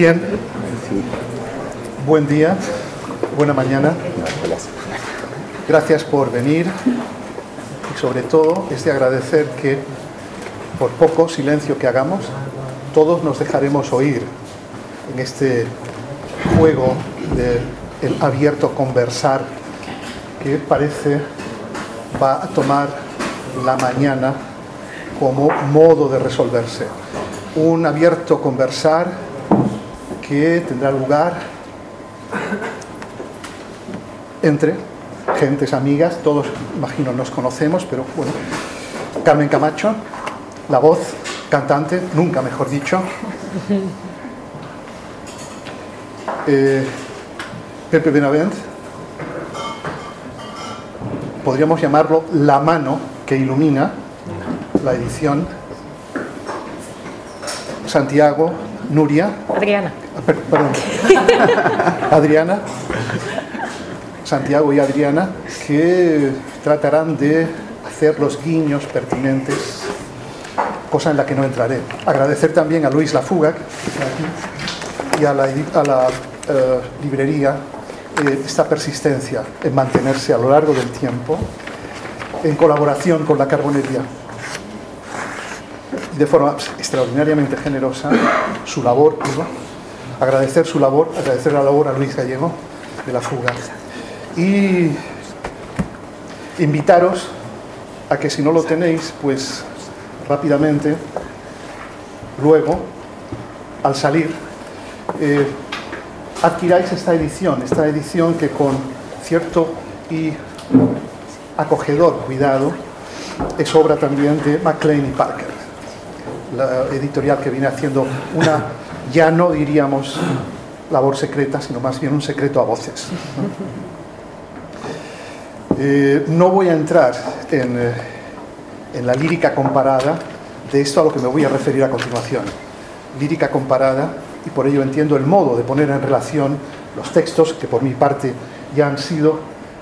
Bien, buen día, buena mañana. Gracias por venir y sobre todo es de agradecer que por poco silencio que hagamos, todos nos dejaremos oír en este juego del abierto conversar que parece va a tomar la mañana como modo de resolverse. Un abierto conversar que tendrá lugar entre gentes amigas, todos imagino nos conocemos, pero bueno, Carmen Camacho, la voz, cantante, nunca mejor dicho, Pepe Benavent, podríamos llamarlo la mano que ilumina la edición, Santiago, Nuria, Adriana. Perdón. Adriana, Santiago y Adriana, que tratarán de hacer los guiños pertinentes, cosa en la que no entraré. Agradecer también a Luis Lafuga y a la librería esta persistencia en mantenerse a lo largo del tiempo en colaboración con la Carbonería. De forma extraordinariamente generosa su labor, agradecer la labor a Luis Gallego de La Fuga y invitaros a que si no lo tenéis, pues rápidamente luego al salir adquiráis esta edición que con cierto y acogedor cuidado es obra también de Maclean y Parker, la editorial que viene haciendo una, ya no diríamos labor secreta, sino más bien un secreto a voces. No voy a entrar en la lírica comparada de esto a lo que me voy a referir a continuación. Lírica comparada, y por ello entiendo el modo de poner en relación los textos que por mi parte ya han sido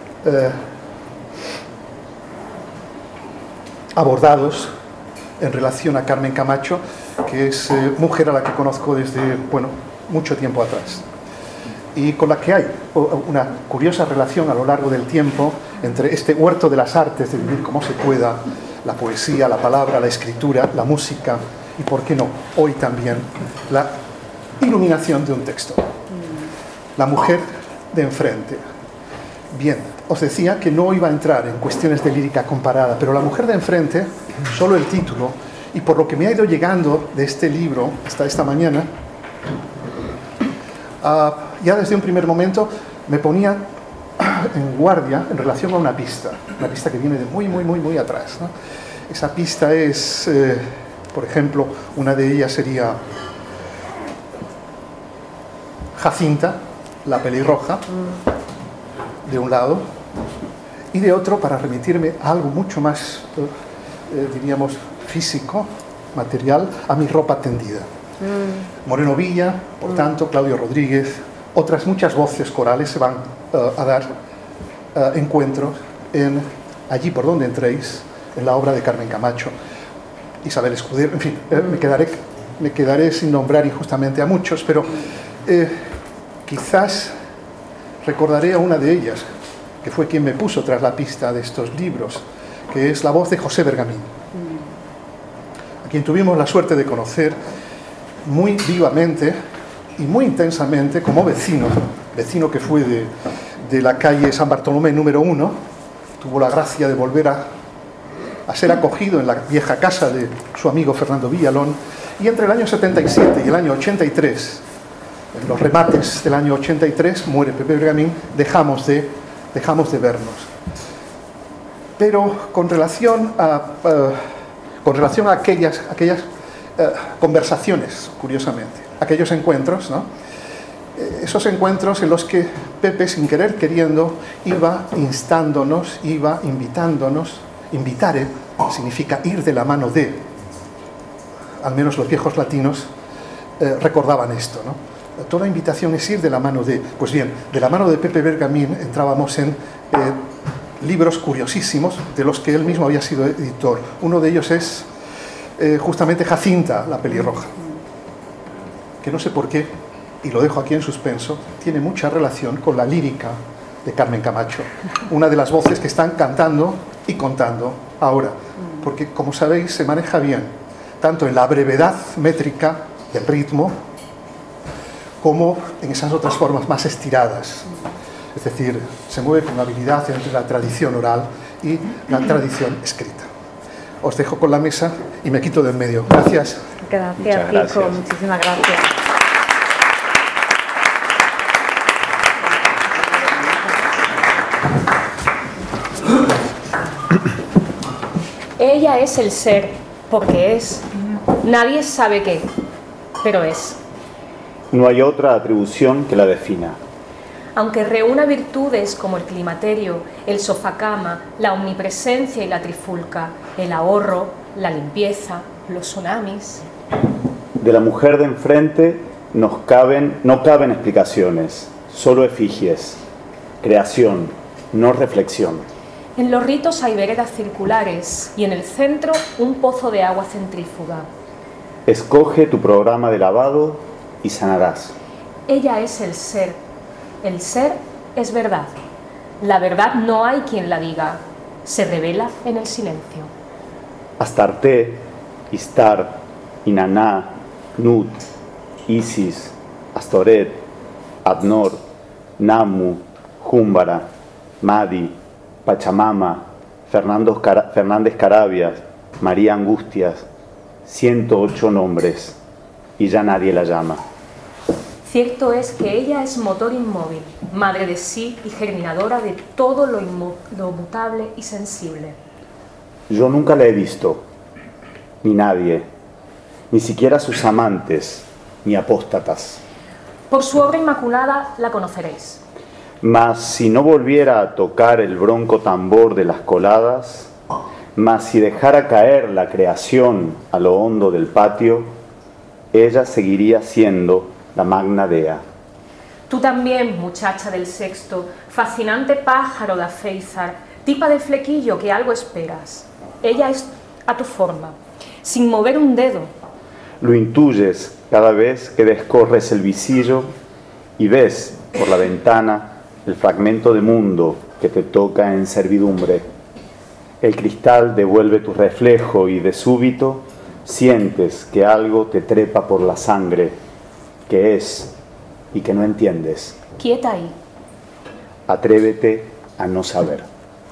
abordados en relación a Carmen Camacho, que es mujer a la que conozco desde, mucho tiempo atrás, y con la que hay una curiosa relación a lo largo del tiempo entre este huerto de las artes, de vivir como se pueda, la poesía, la palabra, la escritura, la música, y por qué no, hoy también, la iluminación de un texto. La mujer de enfrente. Bien, os decía que no iba a entrar en cuestiones de lírica comparada, pero la mujer de enfrente, solo el título, y por lo que me ha ido llegando de este libro hasta esta mañana, ya desde un primer momento me ponía en guardia en relación a una pista que viene de muy atrás, ¿no? Esa pista es, por ejemplo, una de ellas sería Jacinta, la pelirroja, de un lado, y de otro, para remitirme a algo mucho más, diríamos, físico, material, a mi ropa tendida. Moreno Villa, por tanto, Claudio Rodríguez, otras muchas voces corales se van a dar encuentros allí por donde entréis, en la obra de Carmen Camacho, Isabel Escudero, en fin, me quedaré sin nombrar injustamente a muchos, pero quizás recordaré a una de ellas, que fue quien me puso tras la pista de estos libros, que es la voz de José Bergamín, a quien tuvimos la suerte de conocer muy vivamente y muy intensamente como vecino que fue de la calle San Bartolomé número 1, tuvo la gracia de volver a ser acogido en la vieja casa de su amigo Fernando Villalón, y entre el año 77 y el año 83, en los remates del año 83, muere Pepe Bergamín, dejamos de vernos. Pero con relación a aquellas conversaciones, curiosamente, aquellos encuentros, ¿no? Esos encuentros en los que Pepe, sin querer queriendo, iba instándonos, iba invitándonos. Invitare significa ir de la mano de, al menos los viejos latinos recordaban esto, ¿no? Toda invitación es ir de la mano de. Pues bien, de la mano de Pepe Bergamín entrábamos en libros curiosísimos de los que él mismo había sido editor. Uno de ellos es justamente Jacinta, la pelirroja, que no sé por qué y lo dejo aquí en suspenso, tiene mucha relación con la lírica de Carmen Camacho, una de las voces que están cantando y contando ahora, porque como sabéis se maneja bien, tanto en la brevedad métrica del ritmo, como en esas otras formas más estiradas. Es decir, se mueve con habilidad entre la tradición oral y la tradición escrita. Os dejo con la mesa y me quito del medio. Gracias. Gracias, Kiko. Muchísimas gracias. Ella es el ser, porque es. Nadie sabe qué, pero es. No hay otra atribución que la defina. Aunque reúna virtudes como el climaterio, el sofacama, la omnipresencia y la trifulca, el ahorro, la limpieza, los tsunamis. De la mujer de enfrente no caben explicaciones, solo efigies, creación, no reflexión. En los ritos hay veredas circulares y en el centro un pozo de agua centrífuga. Escoge tu programa de lavado y sanarás. Ella es el ser. El ser es verdad. La verdad no hay quien la diga. Se revela en el silencio. Astarte, Istar, Inaná, Nut, Isis, Astoret, Adnor, Namu, Júmbara, Madi, Pachamama, Fernández Carabias, María Angustias, 108 nombres, y ya nadie la llama. Cierto es que ella es motor inmóvil, madre de sí y germinadora de todo lo mutable y sensible. Yo nunca la he visto, ni nadie, ni siquiera sus amantes, ni apóstatas. Por su obra inmaculada la conoceréis. Mas si no volviera a tocar el bronco tambor de las coladas, mas si dejara caer la creación a lo hondo del patio, ella seguiría siendo la magna dea. Tú también, muchacha del sexto, fascinante pájaro de Afeizar, tipa de flequillo que algo esperas. Ella es a tu forma, sin mover un dedo. Lo intuyes cada vez que descorres el visillo y ves por la ventana el fragmento de mundo que te toca en servidumbre. El cristal devuelve tu reflejo y de súbito sientes que algo te trepa por la sangre, que es y que no entiendes. Quieta ahí. Atrévete a no saber.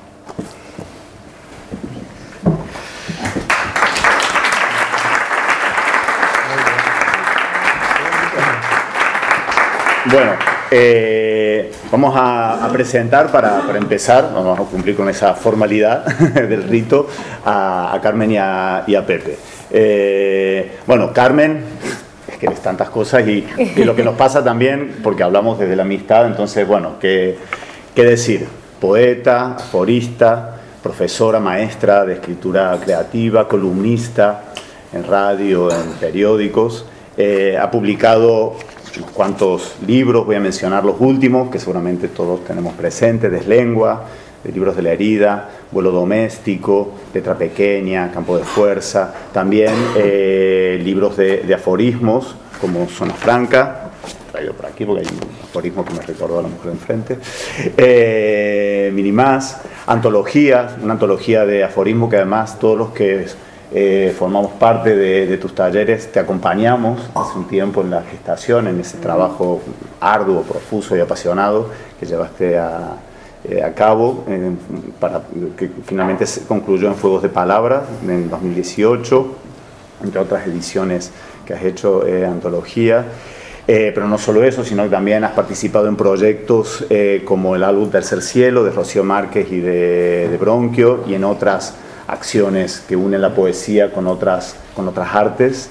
Bueno, vamos a presentar para empezar, vamos a cumplir con esa formalidad del rito a Carmen y a Pepe. Bueno, Carmen, es que es tantas cosas y lo que nos pasa también, porque hablamos desde la amistad, entonces, bueno, ¿qué decir? Poeta, aforista, profesora, maestra de escritura creativa, columnista en radio, en periódicos, ha publicado unos cuantos libros, voy a mencionar los últimos, que seguramente todos tenemos presentes: Deslengua, de Libros de la Herida, Vuelo Doméstico, Letra Pequeña, Campo de Fuerza, también libros de aforismos, como Zona Franca, traído por aquí porque hay un aforismo que me recordó a la mujer de enfrente, Minimás, antologías, una antología de aforismo que además todos los que formamos parte de tus talleres te acompañamos hace un tiempo en la gestación, en ese trabajo arduo, profuso y apasionado que llevaste a cabo, para que finalmente se concluyó en Fuegos de Palabra en 2018, entre otras ediciones que has hecho, antología. Pero no solo eso, sino que también has participado en proyectos como el álbum Tercer Cielo de Rocío Márquez y de Bronquio, y en otras acciones que unen la poesía con otras artes.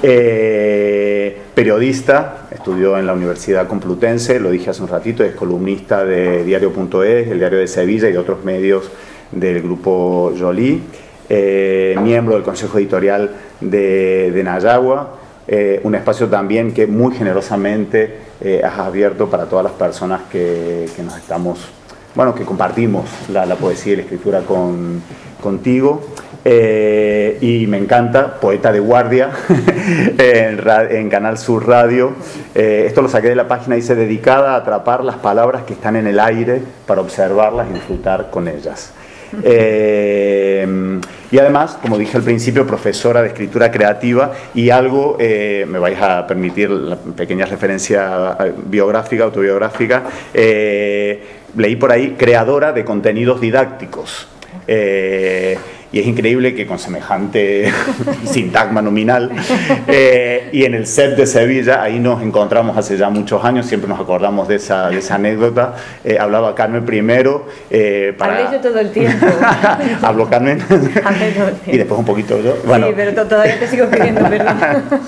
Periodista, estudió en la Universidad Complutense, lo dije hace un ratito, es columnista de Diario.es, el Diario de Sevilla y de otros medios del grupo Joly, miembro del Consejo Editorial de Nayagua, un espacio también que muy generosamente has abierto para todas las personas que nos estamos, bueno, que compartimos la poesía y la escritura contigo. y me encanta, poeta de guardia, en Canal Sur Radio. Esto lo saqué de la página, dice, dedicada a atrapar las palabras que están en el aire para observarlas y disfrutar con ellas. Y además, como dije al principio, profesora de escritura creativa y algo, me vais a permitir la pequeña referencia biográfica, autobiográfica, leí por ahí, creadora de contenidos didácticos. Y es increíble que con semejante sintagma nominal, y en el set de Sevilla, ahí nos encontramos hace ya muchos años, siempre nos acordamos de esa anécdota. Hablaba Carmen primero. Hablé yo todo el tiempo. Habló Carmen. Y después un poquito yo. Bueno. Sí, pero todavía te sigo pidiendo perdón.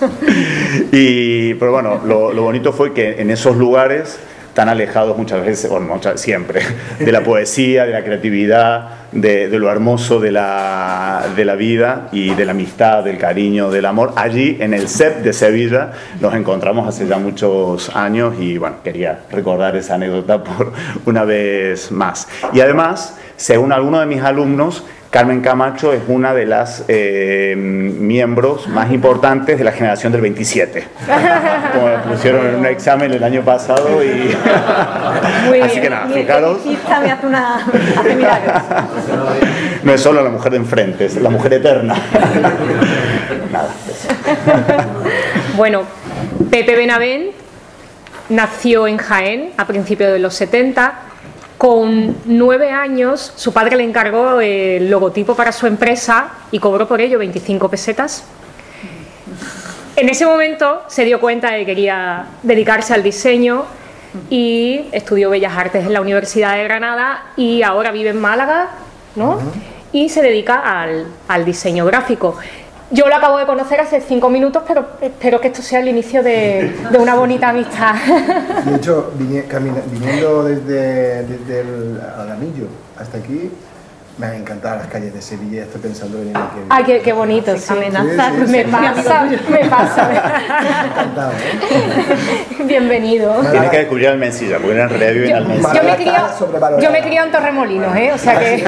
Pero bueno, lo bonito fue que en esos lugares tan alejados muchas veces, bueno, siempre, de la poesía, de la creatividad, de lo hermoso de la vida y de la amistad, del cariño, del amor. Allí, en el set de Sevilla, nos encontramos hace ya muchos años y, bueno, quería recordar esa anécdota por una vez más. Y además, según algunos de mis alumnos, Carmen Camacho es una de las miembros más importantes de la generación del 27. Como me pusieron en un examen el año pasado y... Muy así bien. que nada, fijaros. Me hace milagros. No es solo la mujer de enfrente, es la mujer eterna. Nada, eso. Bueno, Pepe Benavent nació en Jaén a principios de los 70. Con 9 años, su padre le encargó el logotipo para su empresa y cobró por ello 25 pesetas. En ese momento se dio cuenta de que quería dedicarse al diseño y estudió Bellas Artes en la Universidad de Granada y ahora vive en Málaga, ¿no? Y se dedica al diseño gráfico. Yo lo acabo de conocer hace 5 minutos, pero espero que esto sea el inicio de una bonita amistad. De hecho, viniendo desde el Alamillo hasta aquí, me han encantado las calles de Sevilla. Estoy pensando en venir aquí. Ay, qué bonito, sí. Amenaza. Sí, sí, Me sí. pasa. Encantado, ¿eh? Bienvenido. Tienes que descubrir Almencilla, porque en realidad viven en Almencilla. Yo me crié en Torremolinos, o sea que...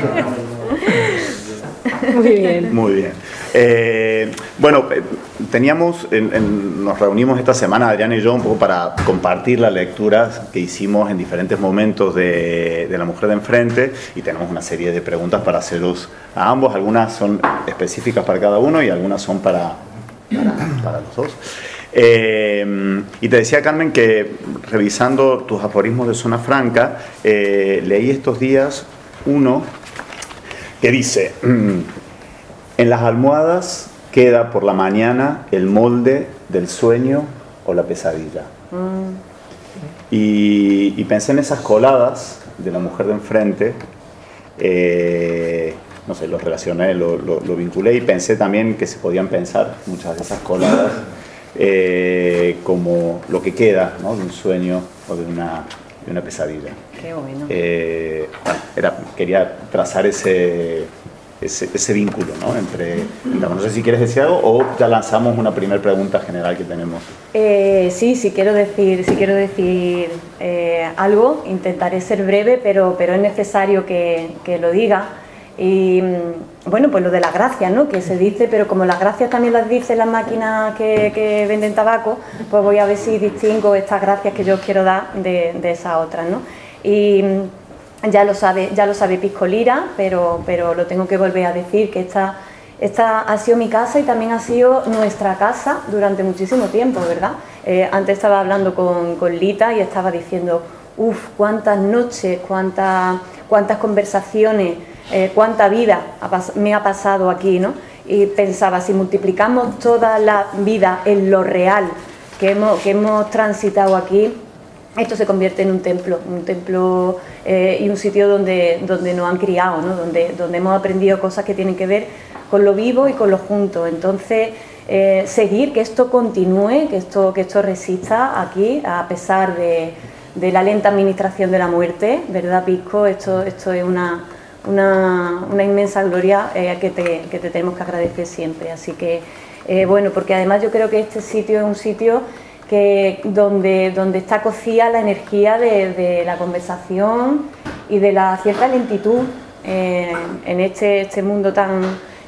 Muy bien. Muy bien. Bueno, nos reunimos esta semana, Adriana y yo, un poco para compartir las lecturas que hicimos en diferentes momentos de La mujer de enfrente, y tenemos una serie de preguntas para haceros a ambos. Algunas son específicas para cada uno y algunas son para los dos. Y te decía, Carmen, que revisando tus aforismos de Zona Franca, leí estos días uno que dice: en las almohadas queda por la mañana el molde del sueño o la pesadilla. Y pensé en esas coladas de La mujer de enfrente, no sé, lo relacioné, lo vinculé, y pensé también que se podían pensar muchas de esas coladas como lo que queda, ¿no?, de un sueño o de una pesadilla. Qué bueno. Quería trazar ese vínculo, ¿no?, entre... No sé si quieres decir algo o ya lanzamos una primera pregunta general que tenemos. Sí quiero decir algo. Intentaré ser breve, pero es necesario que lo diga. Y bueno, pues lo de las gracias, ¿no?, que se dice, pero como las gracias también las dicen las máquinas que venden tabaco, pues voy a ver si distingo estas gracias que yo os quiero dar de esas otras, ¿no? Y ya lo sabe Pisco Lira, pero lo tengo que volver a decir, que esta ha sido mi casa y también ha sido nuestra casa durante muchísimo tiempo, ¿verdad? Antes estaba hablando con Lita y estaba diciendo, cuántas noches, cuántas conversaciones, cuánta vida me ha pasado aquí, ¿no? Y pensaba, si multiplicamos toda la vida en lo real que hemos transitado aquí, esto se convierte en un templo y un sitio donde nos han criado, ¿no?, donde hemos aprendido cosas que tienen que ver con lo vivo y con lo junto. Entonces, seguir, que esto continúe, que esto resista aquí, a pesar de la lenta administración de la muerte, ¿verdad, Pisco? Esto es una inmensa gloria que te tenemos que agradecer siempre. Así que, bueno, porque además yo creo que este sitio es un sitio donde está cocida la energía de la conversación y de la cierta lentitud en este mundo tan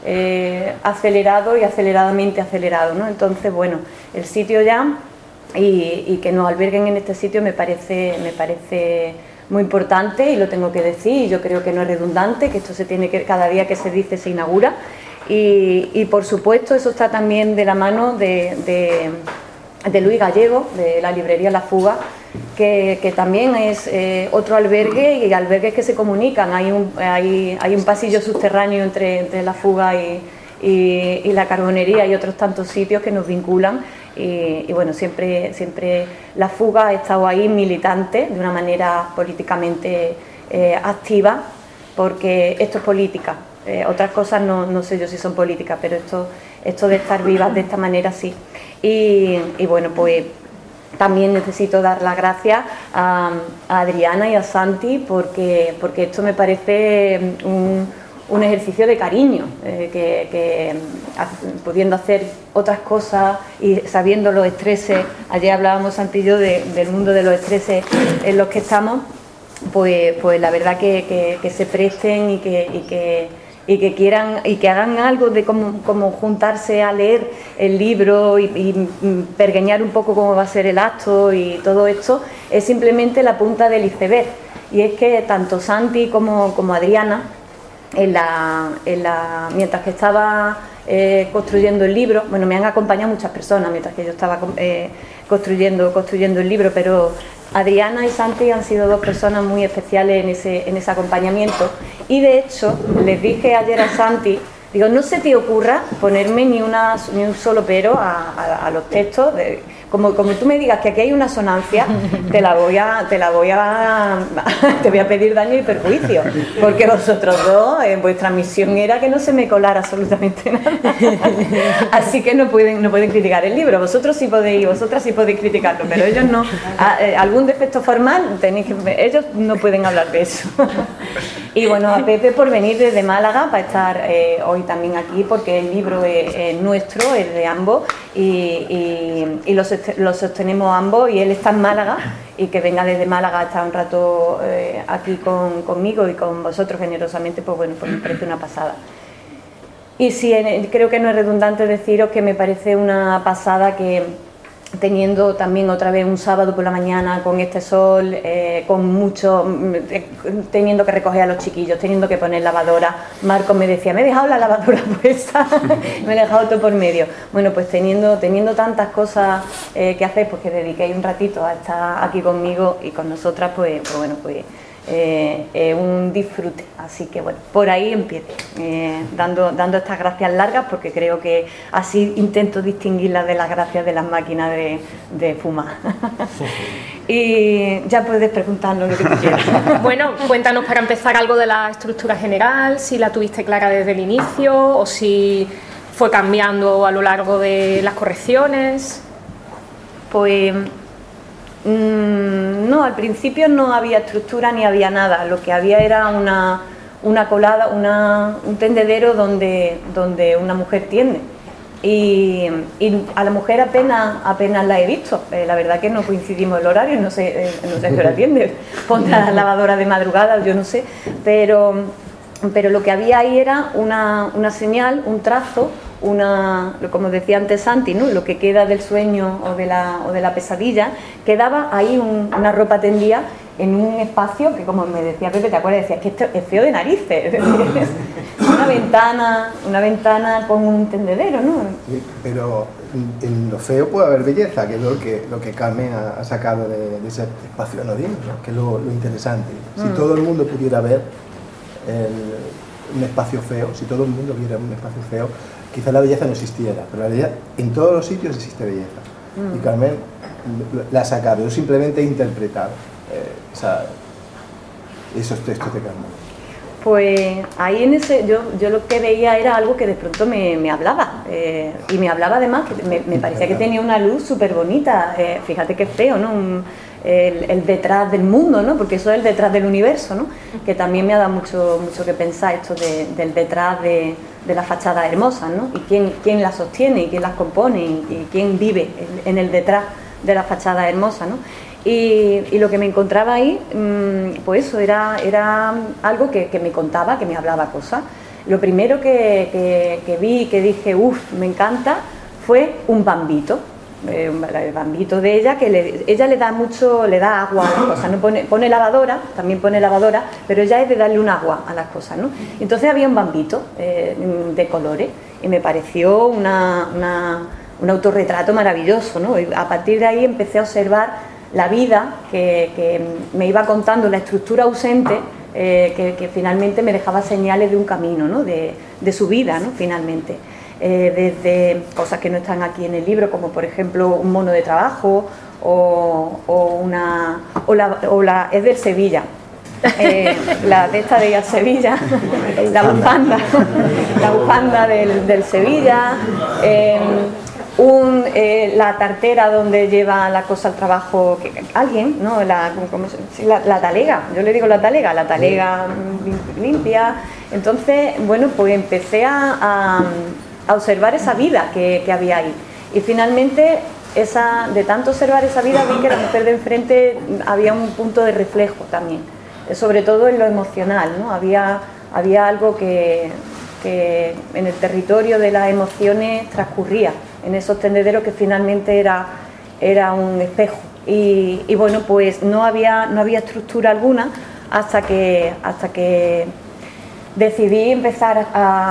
acelerado y aceleradamente acelerado, ¿no? Entonces, bueno, el sitio ya y que nos alberguen en este sitio me parece muy importante y lo tengo que decir, y yo creo que no es redundante, que esto se tiene que, cada día que se dice se inaugura y por supuesto eso está también de la mano de Luis Gallego, de la librería La Fuga, que también es otro albergue y albergues que se comunican. Hay un pasillo subterráneo entre La Fuga y la Carbonería y otros tantos sitios que nos vinculan y bueno, siempre La Fuga ha estado ahí militante de una manera políticamente activa, porque esto es política. Otras cosas no sé yo si son políticas, pero esto de estar vivas de esta manera sí. Y bueno, pues también necesito dar las gracias a Adriana y a Santi porque esto me parece un ejercicio de cariño, que pudiendo hacer otras cosas y sabiendo los estreses, ayer hablábamos Santi y yo del mundo de los estreses en los que estamos, pues la verdad que se presten y que quieran y que hagan algo de como juntarse a leer el libro y pergeñar un poco cómo va a ser el acto y todo esto, es simplemente la punta del iceberg. Y es que tanto Santi como Adriana, mientras que estaba construyendo el libro, bueno, me han acompañado muchas personas mientras que yo estaba construyendo el libro, pero Adriana y Santi han sido dos personas muy especiales en ese acompañamiento y de hecho les dije ayer a Santi, digo, no se te ocurra ponerme ni un solo pero a los textos, como tú me digas que aquí hay una sonancia, te voy a pedir daño y perjuicio, porque vosotros dos, vuestra misión era que no se me colara absolutamente nada, así que no pueden criticar el libro, vosotras sí podéis criticarlo, pero ellos no, algún defecto formal ellos no pueden hablar de eso. Y bueno, a Pepe por venir desde Málaga para estar hoy también aquí, porque el libro es nuestro, es de ambos y lo sostenemos ambos, y él está en Málaga y que venga desde Málaga a estar un rato aquí conmigo y con vosotros generosamente, pues bueno, pues me parece una pasada. Y sí, creo que no es redundante deciros que me parece una pasada que teniendo también otra vez un sábado por la mañana con este sol, teniendo que recoger a los chiquillos, teniendo que poner lavadora. Marcos me decía, me he dejado la lavadora puesta, me he dejado todo por medio. Bueno, pues teniendo tantas cosas que hacer, pues que dediquéis un ratito a estar aquí conmigo y con nosotras, pues bueno, pues un disfrute. Así que bueno, por ahí empiezo, dando estas gracias largas, porque creo que así intento distinguirlas de las gracias de las máquinas de fumar. Y ya puedes preguntarnos lo que tú quieras. Bueno, cuéntanos para empezar algo de la estructura general, si la tuviste clara desde el inicio o si fue cambiando a lo largo de las correcciones. Pues no, al principio no había estructura ni había nada, lo que había era una colada, un tendedero donde una mujer tiende y a la mujer apenas la he visto, la verdad que no coincidimos el horario, no sé qué hora tiende, ponte la lavadora de madrugada, yo no sé, pero lo que había ahí era una señal, un trazo, como decía antes Santi, ¿no? Lo que queda del sueño o de la pesadilla, quedaba ahí una ropa tendida en un espacio que, como me decía Pepe, ¿te acuerdas? Decía, que esto es feo de narices, una ventana con un tendedero, ¿no? Sí, pero en lo feo puede haber belleza, que es lo que Carmen ha sacado de ese espacio anodino, ¿no? Que es lo interesante. Si todo el mundo pudiera ver un espacio feo, si todo el mundo viera un espacio feo, quizá la belleza no existiera, pero la belleza, en todos los sitios existe belleza. Y Carmen la ha sacado, yo simplemente he interpretado esos textos de Carmen. Pues ahí en ese, yo lo que veía era algo que de pronto me hablaba, y me hablaba además, que me parecía que tenía una luz súper bonita, fíjate qué feo, ¿no? El detrás del mundo, ¿no? Porque eso es el detrás del universo, ¿no? Que también me ha dado mucho que pensar esto del detrás de las fachadas hermosas, ¿no? Y quién las sostiene y quién las compone y quién vive en el detrás de las fachadas hermosas, ¿no? Y lo que me encontraba ahí, pues eso, era algo que me contaba, que me hablaba cosas. Lo primero que vi, que dije, uff, me encanta, fue un bambito. El bambito de ella, que ella le da agua a las cosas, ¿no? Pone lavadora, también pone lavadora, pero ella es de darle un agua a las cosas, ¿no? Entonces había un bambito de colores y me pareció un autorretrato maravilloso, ¿no? Y a partir de ahí empecé a observar la vida que me iba contando, la estructura ausente que finalmente me dejaba señales de un camino, ¿no? De su vida, ¿no? Finalmente. Desde cosas que no están aquí en el libro, como por ejemplo un mono de trabajo es del Sevilla, la de esta de ir a Sevilla, la bufanda del Sevilla, la tartera donde lleva la cosa al trabajo alguien, ¿no? La talega, yo le digo la talega limpia. Entonces, bueno, pues empecé a observar esa vida que había ahí, y finalmente de tanto observar esa vida vi que la mujer de enfrente había un punto de reflejo también, sobre todo en lo emocional, ¿no? Había algo que en el territorio de las emociones transcurría, en esos tendederos, que finalmente era un espejo, y bueno, pues no había estructura alguna hasta que decidí empezar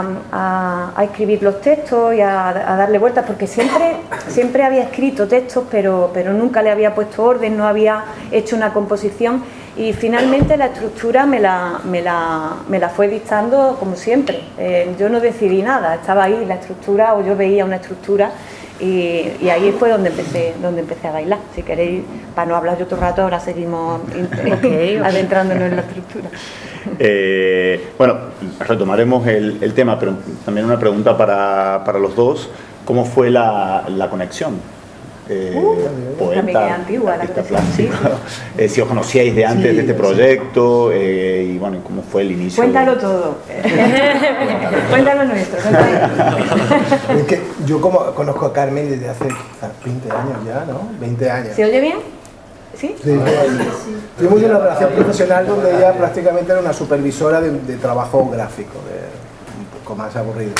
a escribir los textos y a darle vueltas, porque siempre había escrito textos, pero nunca le había puesto orden, no había hecho una composición, y finalmente la estructura me la fue dictando como siempre. Yo no decidí nada, estaba ahí la estructura, o yo veía una estructura, y ahí fue donde empecé a bailar. Si queréis, para no hablar yo otro rato, ahora seguimos adentrándonos en la estructura. Bueno, retomaremos el tema, pero también una pregunta para los dos. ¿Cómo fue la conexión? Poeta, antigua, artista plástico. Sí. Si os conocíais de antes de este proyecto, y bueno, ¿cómo fue el inicio? Cuéntalo todo. Cuéntalo nuestro. Es que yo conozco a Carmen desde hace 20 años ya, ¿no? 20 años. ¿Se oye bien? ¿Sí? Sí. Tuvimos una relación profesional donde ella prácticamente era una supervisora de trabajo gráfico, un poco más aburrido.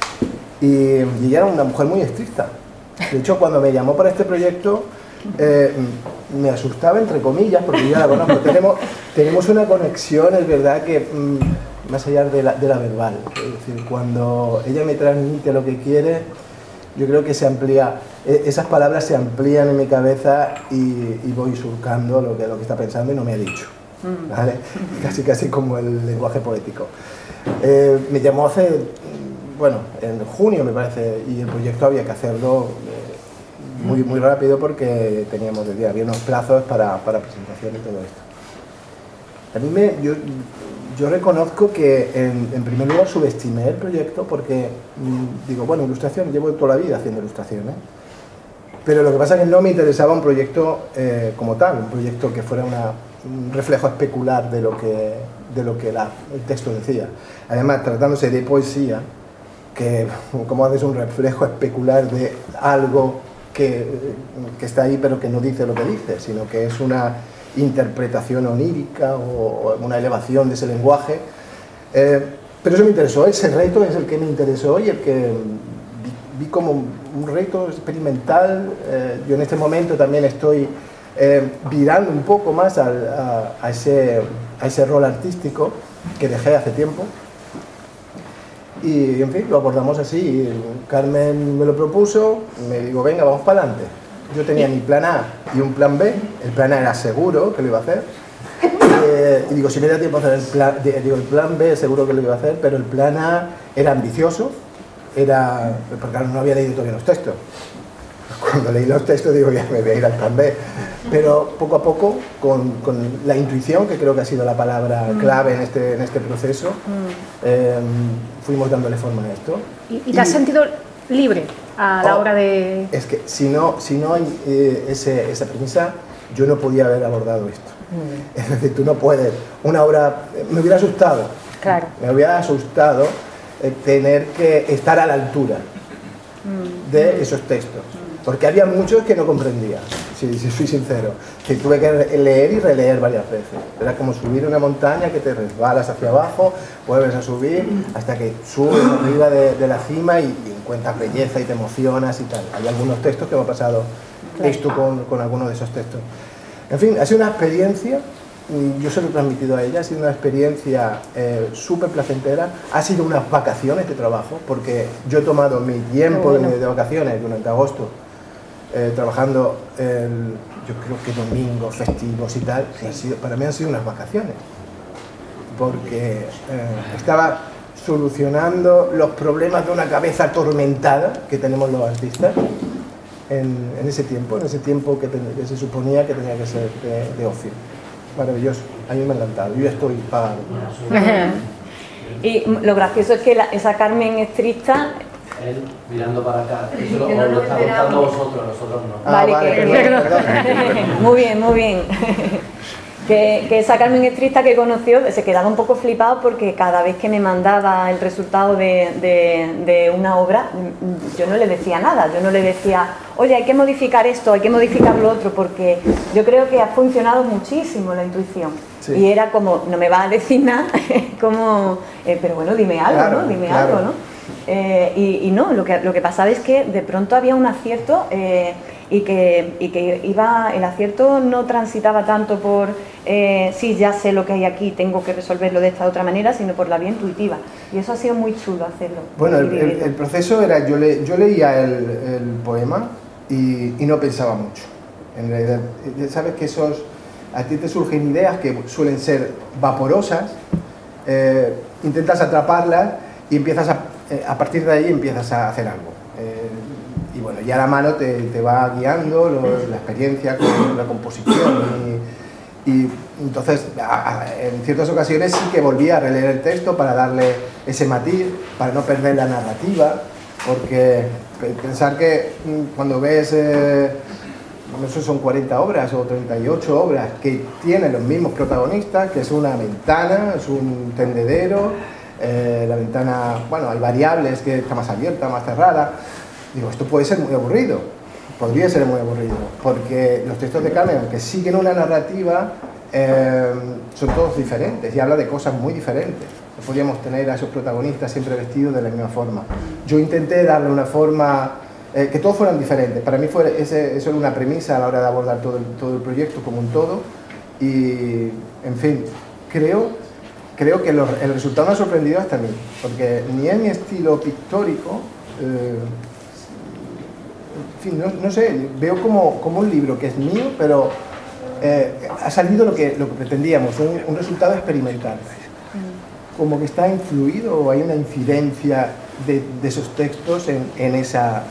Y ella era una mujer muy estricta. De hecho, cuando me llamó para este proyecto, me asustaba, entre comillas, porque yo la conozco. Tenemos una conexión, es verdad, que más allá de la verbal. Es decir, cuando ella me transmite lo que quiere, yo creo que se amplía, esas palabras se amplían en mi cabeza y voy surcando lo que está pensando y no me ha dicho, ¿vale? Casi como el lenguaje poético. Me llamó en junio, me parece, y el proyecto había que hacerlo muy rápido, porque había unos plazos para presentación y todo esto. A mí yo reconozco que en primer lugar subestimé el proyecto, porque digo, bueno, ilustración, llevo toda la vida haciendo ilustraciones, pero lo que pasa es que no me interesaba un proyecto como tal, un proyecto que fuera un reflejo especular de lo que el texto decía. Además, tratándose de poesía, que como haces un reflejo especular de algo que está ahí pero que no dice lo que dice, sino que es una interpretación onírica o una elevación de ese lenguaje. Pero eso me interesó, ese reto es el que me interesó y el que vi como un reto experimental. Yo en este momento también estoy virando un poco más a ese rol artístico que dejé hace tiempo. Y en fin, lo abordamos así. Carmen me lo propuso, me digo, venga, vamos para adelante. Yo tenía mi plan A y un plan B. El plan A era seguro que lo iba a hacer. Y digo, si me da tiempo a hacer el plan B, seguro que lo iba a hacer, pero el plan A era ambicioso, porque claro, no había leído todavía los textos. Cuando leí los textos digo, ya me voy a ir al plan B. Pero poco a poco, con la intuición, que creo que ha sido la palabra clave en este proceso, fuimos dándole forma a esto. ¿Y te has sentido libre a la hora de...? Es que si no hay esa premisa, yo no podía haber abordado esto. Es decir, tú no puedes... Una obra... Me hubiera asustado. Claro. Me hubiera asustado tener que estar a la altura de esos textos. porque había muchos que no comprendía, si soy sincero, que tuve que leer y releer varias veces. Era como subir una montaña que te resbalas hacia abajo, vuelves a subir hasta que subes arriba de la cima y encuentras belleza y te emocionas y tal. Hay algunos textos que me ha pasado esto con algunos de esos textos. En fin, ha sido una experiencia, yo se lo he transmitido a ella, ha sido una experiencia súper placentera, ha sido unas vacaciones de trabajo, porque yo he tomado mi tiempo de vacaciones durante agosto, trabajando, yo creo que domingos, festivos y tal, para mí han sido unas vacaciones, porque estaba solucionando los problemas de una cabeza atormentada que tenemos los artistas en ese tiempo que se suponía que tenía que ser de ocio. Maravilloso, a mí me ha encantado, yo estoy pagado. Y lo gracioso es que esa Carmen estricta... Él mirando para acá, eso lo está contando vosotros, nosotros no. Vale, perdón. Muy bien, muy bien. Que esa Carmen estricta que conoció se quedaba un poco flipado porque cada vez que me mandaba el resultado de una obra, yo no le decía nada, yo no le decía, oye, hay que modificar esto, hay que modificar lo otro, porque yo creo que ha funcionado muchísimo la intuición. Sí. Y era como, no me va a decir nada, como, pero bueno, dime algo, claro, ¿no? Dime algo, ¿no? Y no, lo que pasaba es que de pronto había un acierto y que iba, el acierto no transitaba tanto por sí, ya sé lo que hay aquí, tengo que resolverlo de esta otra manera, sino por la vía intuitiva. Y eso ha sido muy chulo hacerlo. Bueno, el proceso era, yo leía el poema y no pensaba mucho. En realidad, sabes que a ti te surgen ideas que suelen ser vaporosas, intentas atraparlas y empiezas a partir de ahí empiezas a hacer algo. Y bueno, ya la mano te va guiando, la experiencia con la composición y entonces en ciertas ocasiones sí que volví a releer el texto para darle ese matiz, para no perder la narrativa, porque pensar que cuando ves, no sé, son 40 obras o 38 obras que tienen los mismos protagonistas, que es una ventana, es un tendedero, la ventana, bueno, hay variables que está más abierta, más cerrada. Digo, esto puede ser muy aburrido, podría ser muy aburrido, porque los textos de Carmen, aunque siguen una narrativa, son todos diferentes y habla de cosas muy diferentes. No podíamos tener a esos protagonistas siempre vestidos de la misma forma. Yo intenté darle una forma, que todos fueran diferentes. Para mí eso era una premisa a la hora de abordar todo el proyecto como un todo y, en fin, creo que el resultado me ha sorprendido hasta a mí, porque ni es mi estilo pictórico, en fin, no sé, veo como un libro que es mío, pero ha salido lo que pretendíamos, un resultado experimental. Como que está influido o hay una incidencia de esos textos en esa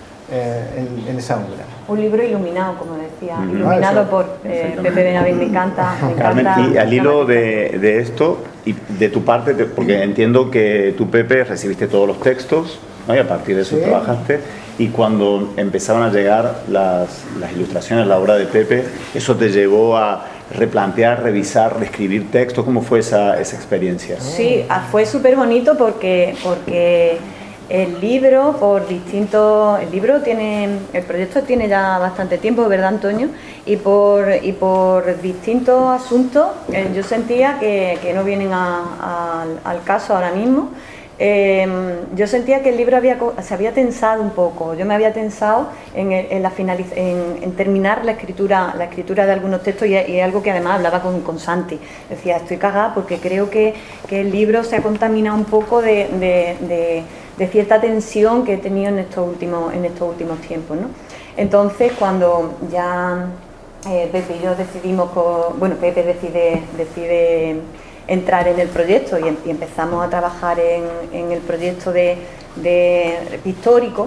obra. Un libro iluminado, como decía, iluminado por Pepe Benavent, me encanta. Carmen, y al hilo de esto, y de tu parte, porque entiendo que tú, Pepe, recibiste todos los textos, ¿no? Y a partir de eso trabajaste, y cuando empezaban a llegar las ilustraciones, la obra de Pepe, ¿eso te llevó a replantear, revisar, reescribir textos? ¿Cómo fue esa experiencia? Sí, fue súper bonito porque el proyecto tiene ya bastante tiempo, ¿verdad, Antonio? Y por distintos asuntos yo sentía que no vienen al caso ahora mismo. Yo sentía que el libro se había tensado un poco. Yo me había tensado en terminar la escritura de algunos textos y es algo que además hablaba con Santi. Decía, estoy cagada porque creo que el libro se ha contaminado un poco de cierta tensión que he tenido en estos últimos tiempos, ¿no? Entonces, cuando ya Pepe y yo decidimos, Pepe decide entrar en el proyecto y empezamos a trabajar en el proyecto de pictórico,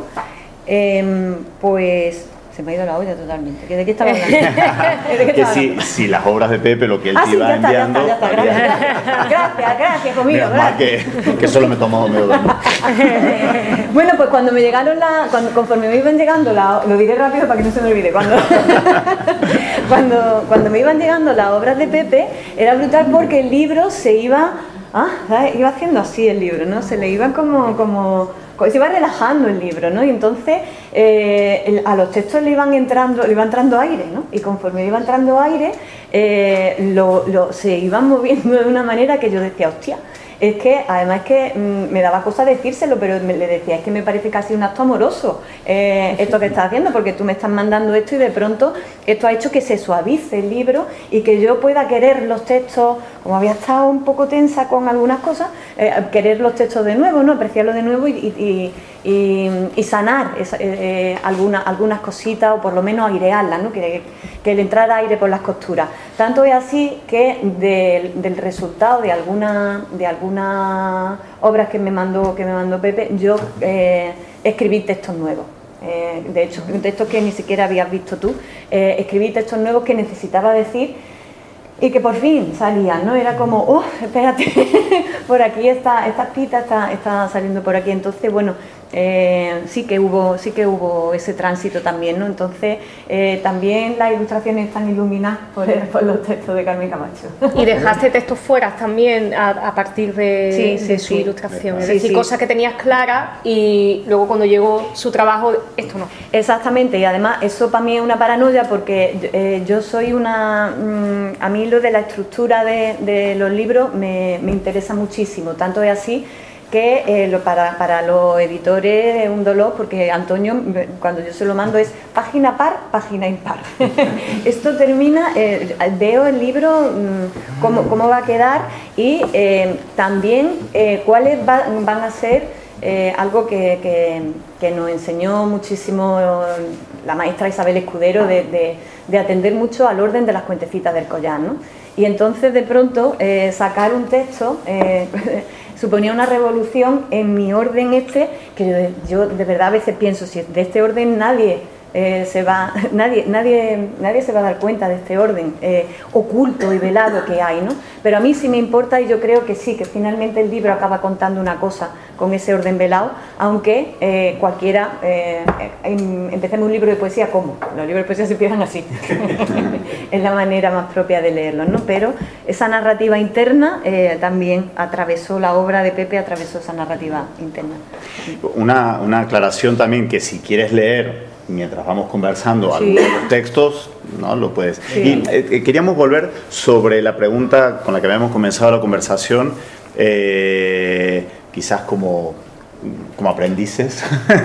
pues se me ha ido la olla totalmente. ¿De qué estaba hablando? Si las obras de Pepe, lo que él te iba enviando... Ya está, gracias, conmigo. Que solo me tomó medio. Bueno, pues cuando me llegaron conforme me iban llegando, lo diré rápido para que no se me olvide, cuando me iban llegando las obras de Pepe, era brutal porque el libro se iba haciendo así el libro, ¿no? Se le iban como se iba relajando el libro, ¿no? Y entonces a los textos le iba entrando aire, ¿no? Y conforme iba entrando aire, se iban moviendo de una manera que yo decía, hostia, es que además que me daba cosa decírselo, pero le decía, es que me parece casi un acto amoroso esto que estás haciendo, porque tú me estás mandando esto y de pronto esto ha hecho que se suavice el libro y que yo pueda querer los textos, como había estado un poco tensa con algunas cosas, querer los textos de nuevo, ¿no? Apreciarlos de nuevo y sanar algunas cositas, o por lo menos airearlas, ¿no? Que le entrara aire por las costuras. Tanto es así que del resultado de algunas obras que me mandó Pepe, yo escribí textos nuevos. De hecho, textos que ni siquiera habías visto tú. Escribí textos nuevos que necesitaba decir y que por fin salían, ¿no? Era como, espérate, por aquí esta pita está saliendo por aquí. Entonces, bueno, sí que hubo ese tránsito también, ¿no? Entonces, también las ilustraciones están iluminadas por los textos de Carmen Camacho. Y dejaste textos fuera también a partir de su ilustración, es decir, cosas que tenías claras y luego cuando llegó su trabajo, esto no. Exactamente, y además eso para mí es una paranoia porque yo soy a mí lo de la estructura de los libros me interesa muchísimo, tanto es así que para los editores es un dolor porque Antonio, cuando yo se lo mando, es página par, página impar. Esto termina, veo el libro, cómo va a quedar y también cuáles van a ser algo que nos enseñó muchísimo la maestra Isabel Escudero de atender mucho al orden de las cuentecitas del collar, ¿no? Y entonces de pronto sacar un texto suponía una revolución en mi orden que yo de verdad a veces pienso, si de este orden nadie se va a dar cuenta de este orden oculto y velado que hay, ¿no? Pero a mí sí me importa y yo creo que sí, que finalmente el libro acaba contando una cosa con ese orden velado, aunque cualquiera empecemos un libro de poesía, ¿cómo? Los libros de poesía se empiezan así, es la manera más propia de leerlos, ¿no? Pero esa narrativa interna también atravesó la obra de Pepe, atravesó esa narrativa interna. Una aclaración también, que si quieres leer mientras vamos conversando algunos de los textos, ¿no? Lo puedes. Sí. Y queríamos volver sobre la pregunta con la que habíamos comenzado la conversación, quizás como aprendices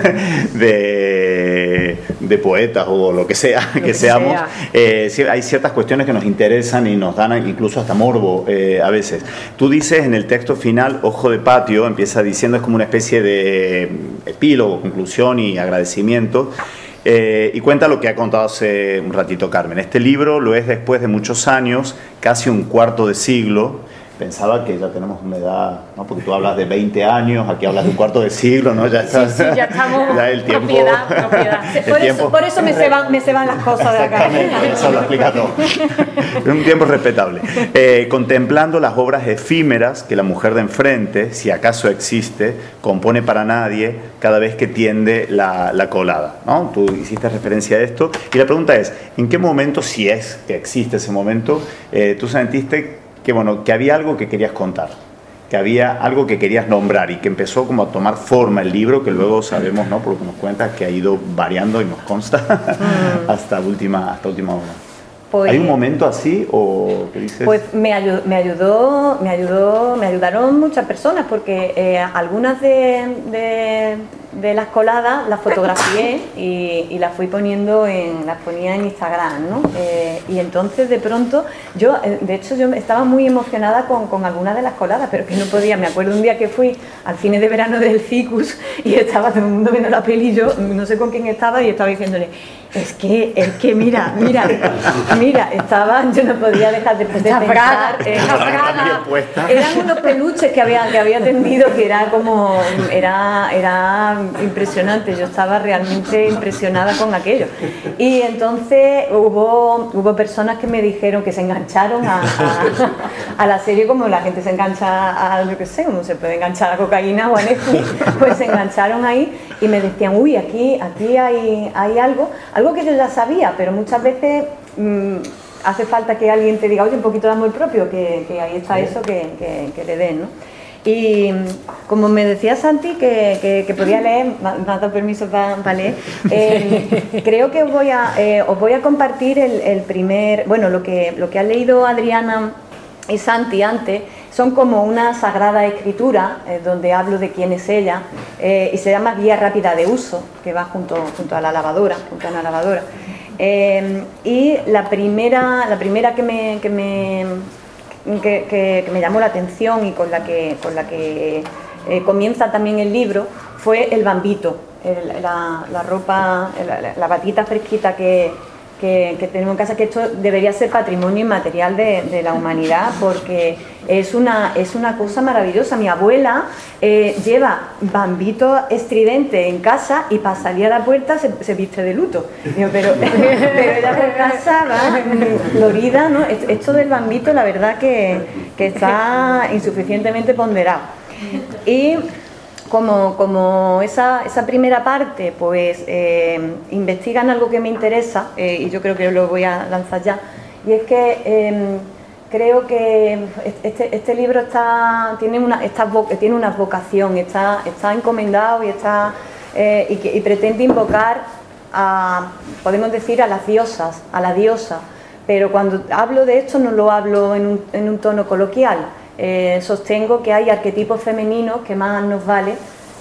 de poetas o lo que sea que seamos. Hay ciertas cuestiones que nos interesan y nos dan incluso hasta morbo a veces. Tú dices en el texto final, Ojo de Patio, empieza diciendo, es como una especie de epílogo, conclusión y agradecimiento. Y cuenta lo que ha contado hace un ratito Carmen. Este libro lo es después de muchos años, casi un cuarto de siglo. Pensaba que ya tenemos una edad, ¿no? Porque tú hablas de 20 años, aquí hablas de un cuarto de siglo, ¿no? Ya está, sí, ya estamos. Ya el tiempo, propiedad. Por eso me se van las cosas de acá. Eso lo explica todo. Es un tiempo respetable. Contemplando las obras efímeras que la mujer de enfrente, si acaso existe, compone para nadie cada vez que tiende la colada, ¿no? Tú hiciste referencia a esto. Y la pregunta es, ¿en qué momento, si es que existe ese momento, tú sentiste que había algo que querías contar, que había algo que querías nombrar y que empezó como a tomar forma el libro, que luego sabemos, ¿no? Por lo que nos cuentas, que ha ido variando y nos consta hasta última hora? Pues, ¿hay un momento así o qué dices? Pues me ayudaron muchas personas porque algunas de las coladas las fotografié y las fui las ponía en Instagram, ¿no? Y entonces de pronto yo estaba muy emocionada con algunas de las coladas, pero que no podía. Me acuerdo un día que fui al cine de verano del Cicus y estaba todo el mundo viendo la peli y yo no sé con quién estaba y estaba diciéndole, es que mira, yo no podía dejar de pensar. Eran unos peluches que había tendido que era impresionante. Yo estaba realmente impresionada con aquello. Y entonces hubo personas que me dijeron que se engancharon a la serie como la gente se engancha a, yo qué sé, como se puede enganchar a cocaína o a Netflix, pues se engancharon ahí y me decían, uy, aquí hay algo que yo ya sabía, pero muchas veces hace falta que alguien te diga, oye, un poquito de amor propio, que ahí está eso que le den, ¿no? Y como me decía Santi que podía leer, me ha dado permiso para leer, creo que os voy a compartir el primer, bueno, lo que ha leído Adriana y Santi antes, son como una sagrada escritura donde hablo de quién es ella, y se llama Guía rápida de uso, que va junto a la lavadora, y la primera que me llamó la atención y con la que comienza también el libro fue el bambito, la ropa, la batita fresquita que tenemos en casa, que esto debería ser patrimonio inmaterial de la humanidad, porque es una cosa maravillosa. Mi abuela lleva bambito estridente en casa y para salir a la puerta se viste de luto. Digo, pero ella por casa va florida, ¿no? Esto del bambito, la verdad que está insuficientemente ponderado. Y como esa primera parte, pues investigan algo que me interesa, y yo creo que lo voy a lanzar ya, y es que creo que este libro tiene una vocación, está encomendado y pretende invocar podemos decir, a las diosas, a la diosa, pero cuando hablo de esto no lo hablo en un tono coloquial. Sostengo que hay arquetipos femeninos que más nos vale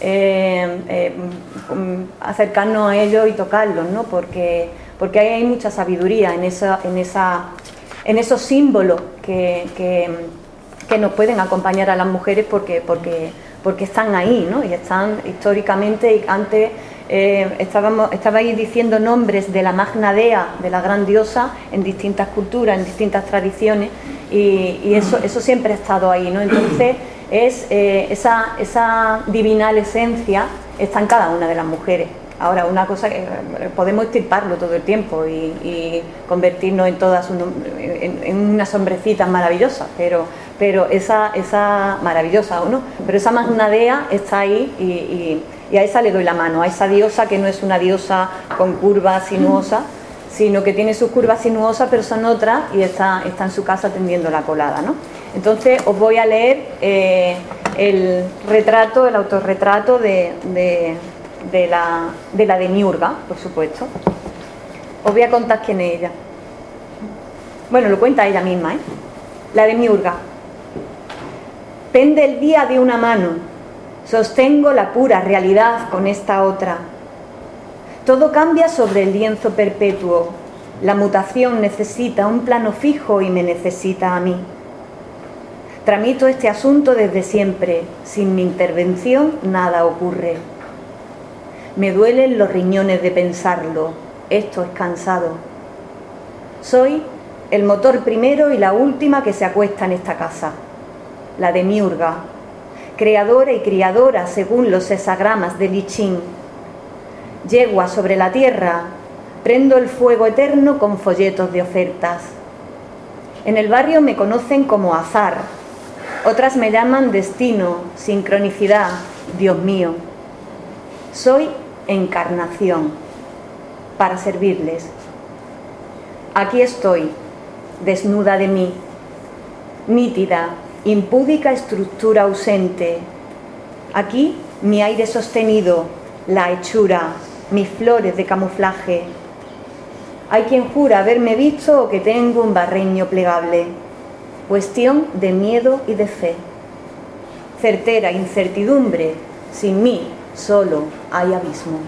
acercarnos a ellos y tocarlos, ¿no? Porque hay mucha sabiduría en esos símbolos que nos pueden acompañar a las mujeres porque están ahí, ¿no? Y están históricamente. Y antes estabais diciendo nombres de la Magna Dea, de la gran diosa, en distintas culturas, en distintas tradiciones, y eso siempre ha estado ahí, ¿no? Entonces esa divinal esencia está en cada una de las mujeres. Ahora, una cosa que podemos extirparlo todo el tiempo y convertirnos en todas en unas hombrecitas maravillosas, pero esa maravillosa, ¿o no? Pero esa Magna Dea está ahí y a esa le doy la mano, a esa diosa que no es una diosa con curvas sinuosas, sino que tiene sus curvas sinuosas, pero son otras, y está en su casa tendiendo la colada, ¿no? Entonces os voy a leer el autorretrato de la demiurga, por supuesto. Os voy a contar quién es ella. Bueno, lo cuenta ella misma, ¿eh? La demiurga. Pende el día de una mano, sostengo la pura realidad con esta otra. Todo cambia sobre el lienzo perpetuo. La mutación necesita un plano fijo y me necesita a mí. Tramito este asunto desde siempre. Sin mi intervención nada ocurre. Me duelen los riñones de pensarlo. Esto es cansado. Soy el motor primero y la última que se acuesta en esta casa. La demiurga. Creadora y criadora según los hexagramas de Li Ching. Yegua sobre la tierra, prendo el fuego eterno con folletos de ofertas. En el barrio me conocen como azar, otras me llaman destino, sincronicidad, Dios mío. Soy encarnación, para servirles. Aquí estoy, desnuda de mí, nítida, impúdica estructura ausente. Aquí mi aire sostenido, la hechura, mis flores de camuflaje. Hay quien jura haberme visto o que tengo un barreño plegable. Cuestión de miedo y de fe. Certera incertidumbre, sin mí solo hay abismo.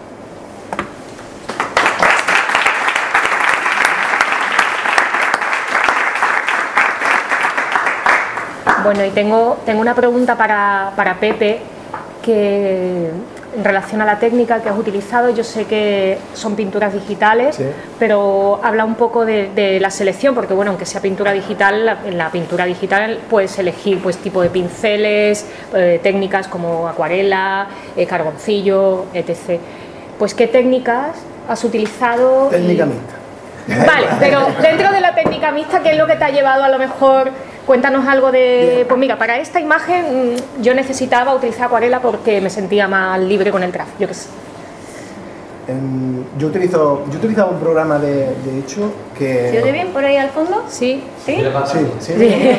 Bueno, y tengo una pregunta para Pepe, que en relación a la técnica que has utilizado. Yo sé que son pinturas digitales, sí, pero habla un poco de la selección, porque bueno, aunque sea pintura digital, en la pintura digital puedes elegir pues tipo de pinceles, técnicas como acuarela, carboncillo, etc. Pues ¿qué técnicas has utilizado? Técnica mixta. Vale, pero dentro de la técnica mixta, ¿qué es lo que te ha llevado a lo mejor? Cuéntanos algo de... Pues mira, para esta imagen yo necesitaba utilizar acuarela porque me sentía más libre con el trazo, yo qué sé. Yo utilizaba un programa de hecho que... ¿Se oye bien por ahí al fondo? Sí. ¿Sí? Sí.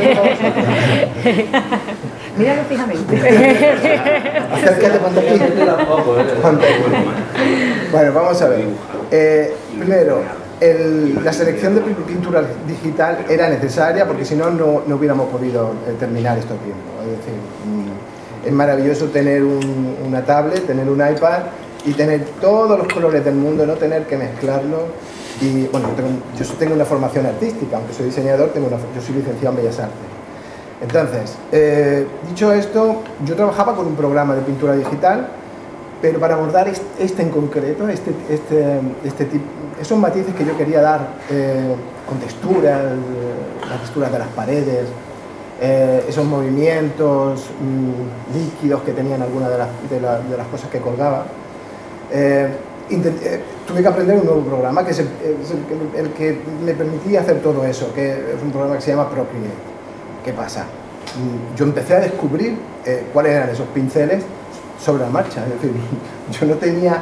Míralo fijamente. Acércate, ponte aquí. Ponte aquí. Bueno, vamos a ver. Primero, la selección de pintura digital era necesaria porque si no, no hubiéramos podido terminar esto a tiempo. Es decir, es maravilloso tener una tablet, tener un iPad y tener todos los colores del mundo, no tener que mezclarlos. Y bueno, yo tengo una formación artística, aunque soy diseñador, yo soy licenciado en Bellas Artes. Entonces, dicho esto, yo trabajaba con un programa de pintura digital, pero para abordar este en concreto, esos matices que yo quería dar con texturas, las texturas de las paredes, esos movimientos líquidos que tenían algunas de las cosas que colgaba, tuve que aprender un nuevo programa que es el que me permitía hacer todo eso, que es un programa que se llama Procreate. ¿Qué pasa? Yo empecé a descubrir cuáles eran esos pinceles sobre la marcha, es decir, yo no tenía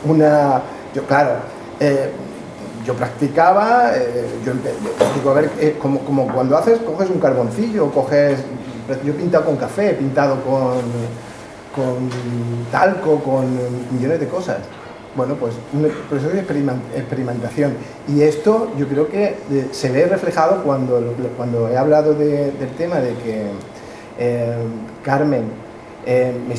yo practicaba, digo, a ver, como cuando coges un carboncillo, yo he pintado con café, he pintado con talco, con millones de cosas. Bueno, pues un proceso de experimentación. Y esto yo creo que se ve reflejado cuando he hablado del tema de que Carmen me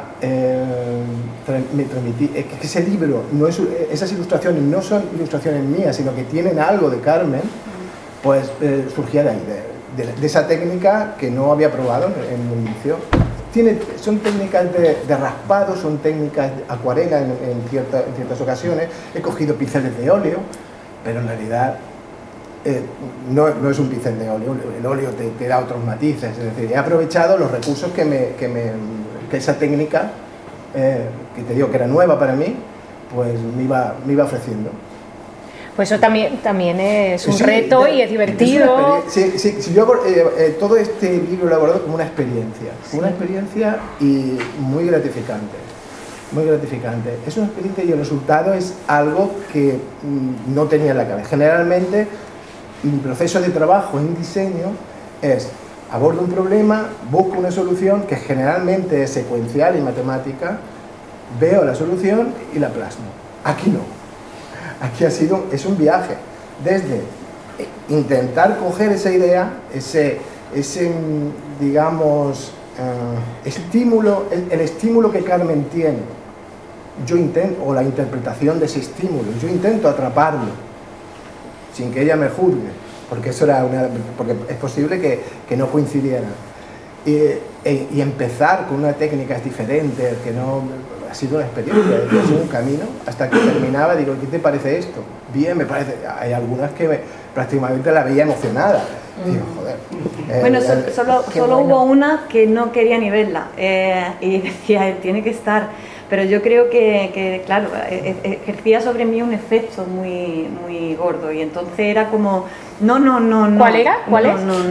transmití, que ese libro, esas ilustraciones no son ilustraciones mías, sino que tienen algo de Carmen, pues surgía de ahí, de esa técnica que no había probado en el inicio. Son técnicas de raspado, son técnicas de acuarela en ciertas ocasiones. He cogido pinceles de óleo, pero en realidad no es un pincel de óleo. El óleo te da otros matices. Es decir, he aprovechado los recursos que esa técnica, que te digo que era nueva para mí, pues me iba ofreciendo. Pues eso también es un reto y es divertido. Sí, yo todo este libro lo he abordado como una experiencia, y muy gratificante, muy gratificante. Es una experiencia y el resultado es algo que no tenía en la cabeza. Generalmente mi proceso de trabajo en diseño es abordo un problema, busco una solución que generalmente es secuencial y matemática, veo la solución y la plasmo. Aquí no. Aquí es un viaje, desde intentar coger esa idea, ese digamos, estímulo, el estímulo que Carmen tiene, o la interpretación de ese estímulo, yo intento atraparlo, sin que ella me juzgue, porque porque es posible que no coincidieran. Y empezar con una técnica diferente, que no... Ha sido una experiencia, ha sido un camino, hasta que terminaba, digo, ¿qué te parece esto? Bien, me parece... Hay algunas que prácticamente la veía emocionada. Digo, joder. Bueno, solo hubo una que no quería ni verla, y decía, tiene que estar... Pero yo creo que claro, ejercía sobre mí un efecto muy, muy gordo, y entonces era como, no. ¿Cuál era? ¿Cuál es? No.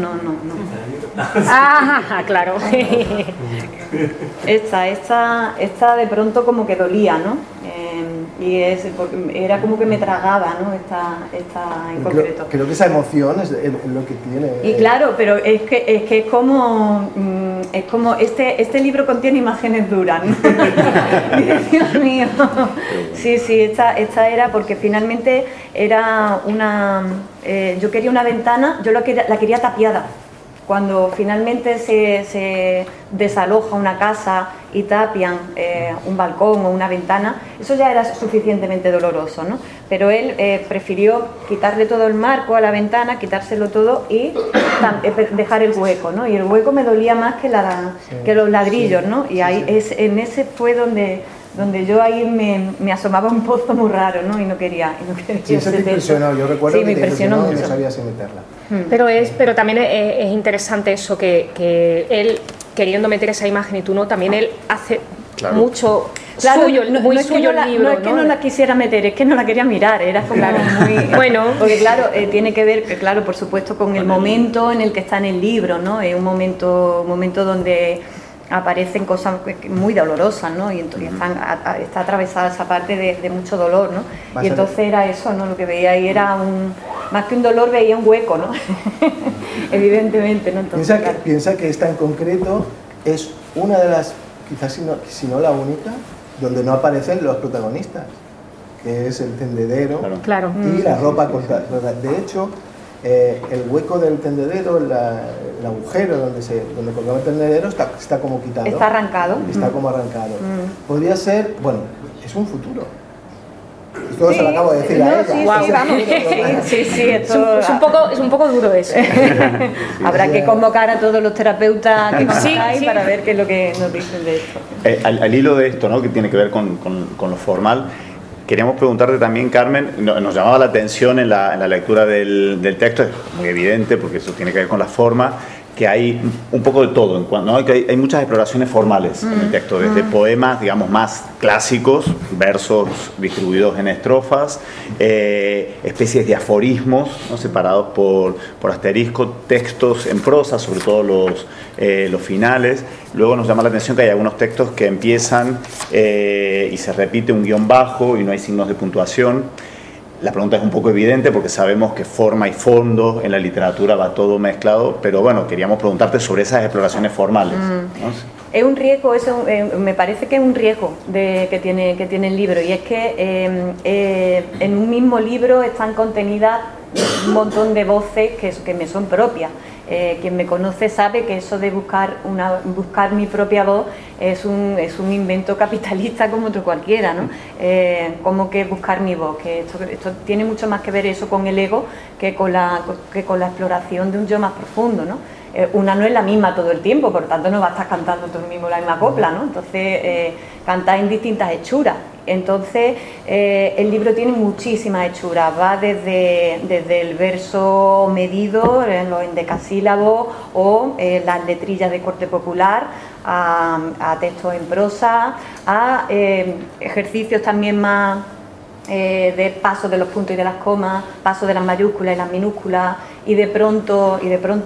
Ah, claro. Esta de pronto como que dolía, ¿no? Y era como que me tragaba, ¿no? Esta en concreto. Creo que esa emoción es lo que tiene. Y claro, pero es que es como este libro contiene imágenes duras, ¿no? Dios mío. Sí, esta era porque finalmente era yo quería una ventana, yo la quería tapiada. Cuando finalmente se desaloja una casa y tapian un balcón o una ventana, eso ya era suficientemente doloroso, ¿no? Pero él prefirió quitarle todo el marco a la ventana, quitárselo todo y dejar el hueco, ¿no? Y el hueco me dolía más que los ladrillos, ¿no? Y ahí en ese fue donde yo ahí me asomaba un pozo muy raro, ¿no? Y no quería sí, eso te impresionó, yo recuerdo que me impresionó mucho. Y no sabía si meterla. Pero también es interesante eso, que él, queriendo meter esa imagen y tú no, también él hace mucho suyo, muy suyo el libro. No es que no la quisiera meter, es que no la quería mirar, era como muy... Bueno, porque claro, tiene que ver, claro, por supuesto, con el momento en el que está en el libro, ¿no? Es un momento donde aparecen cosas muy dolorosas, ¿no? Y entonces está atravesada esa parte de mucho dolor, ¿no? Y entonces era eso, ¿no? Lo que veía ahí era más que un dolor, veía un hueco, ¿no? Evidentemente, ¿no? Entonces, piensa que esta en concreto es una de las, quizás si no la única, donde no aparecen los protagonistas, que es el tendedero claro. y la ropa cortada. De hecho, el hueco del tendedero, el agujero donde colgaba el tendedero está como quitado. Está arrancado. Está como arrancado. Podría ser, bueno, es un futuro. Esto se lo acabo de decir a ella. Sí, Wow. sí, vamos. Sí, esto es un poco duro eso. Habrá que convocar a todos los terapeutas que conozcáis sí. para ver qué es lo que nos dicen de esto. Al hilo de esto, ¿no? Que tiene que ver con lo formal, queríamos preguntarte también, Carmen, nos llamaba la atención en la lectura del texto, es muy evidente porque eso tiene que ver con la forma, que hay un poco de todo, ¿no? Que hay muchas exploraciones formales en el texto, desde poemas, digamos, más clásicos, versos distribuidos en estrofas, especies de aforismos, ¿no? Separados por asterisco, textos en prosa, sobre todo los finales. Luego nos llama la atención que hay algunos textos que empiezan y se repite un guión bajo y no hay signos de puntuación. La pregunta es un poco evidente porque sabemos que forma y fondo en la literatura va todo mezclado, pero bueno, queríamos preguntarte sobre esas exploraciones formales, ¿no? Es un riesgo, me parece que es un riesgo que tiene el libro, y es que en un mismo libro están contenidas un montón de voces que me son propias. Quien me conoce sabe que eso de buscar mi propia voz es un invento capitalista como otro cualquiera, ¿no? Como que buscar mi voz, que esto tiene mucho más que ver eso con el ego que con la exploración de un yo más profundo, ¿no? Una no es la misma todo el tiempo, por tanto no vas a estar cantando tú mismo la misma copla, ¿no? Entonces cantas en distintas hechuras. Entonces el libro tiene muchísimas hechuras, va desde el verso medido, los endecasílabos o las letrillas de corte popular, a textos en prosa, a ejercicios también más de paso de los puntos y de las comas, paso de las mayúsculas y las minúsculas, y de pronto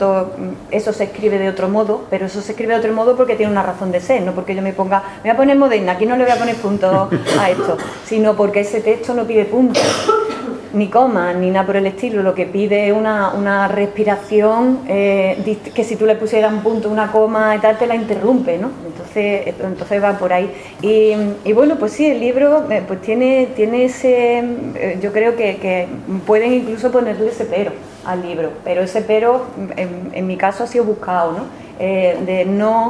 eso se escribe de otro modo, pero eso se escribe de otro modo porque tiene una razón de ser, no porque yo me voy a poner moderna, aquí no le voy a poner puntos a esto, sino porque ese texto no pide puntos, ni comas, ni nada por el estilo, lo que pide es una respiración que si tú le pusieras un punto, una coma y tal, te la interrumpe, ¿no? Entonces va por ahí. Y bueno, pues sí, el libro pues tiene ese, yo creo que pueden incluso ponerle ese pero al libro, pero ese pero en mi caso ha sido buscado, ¿no? De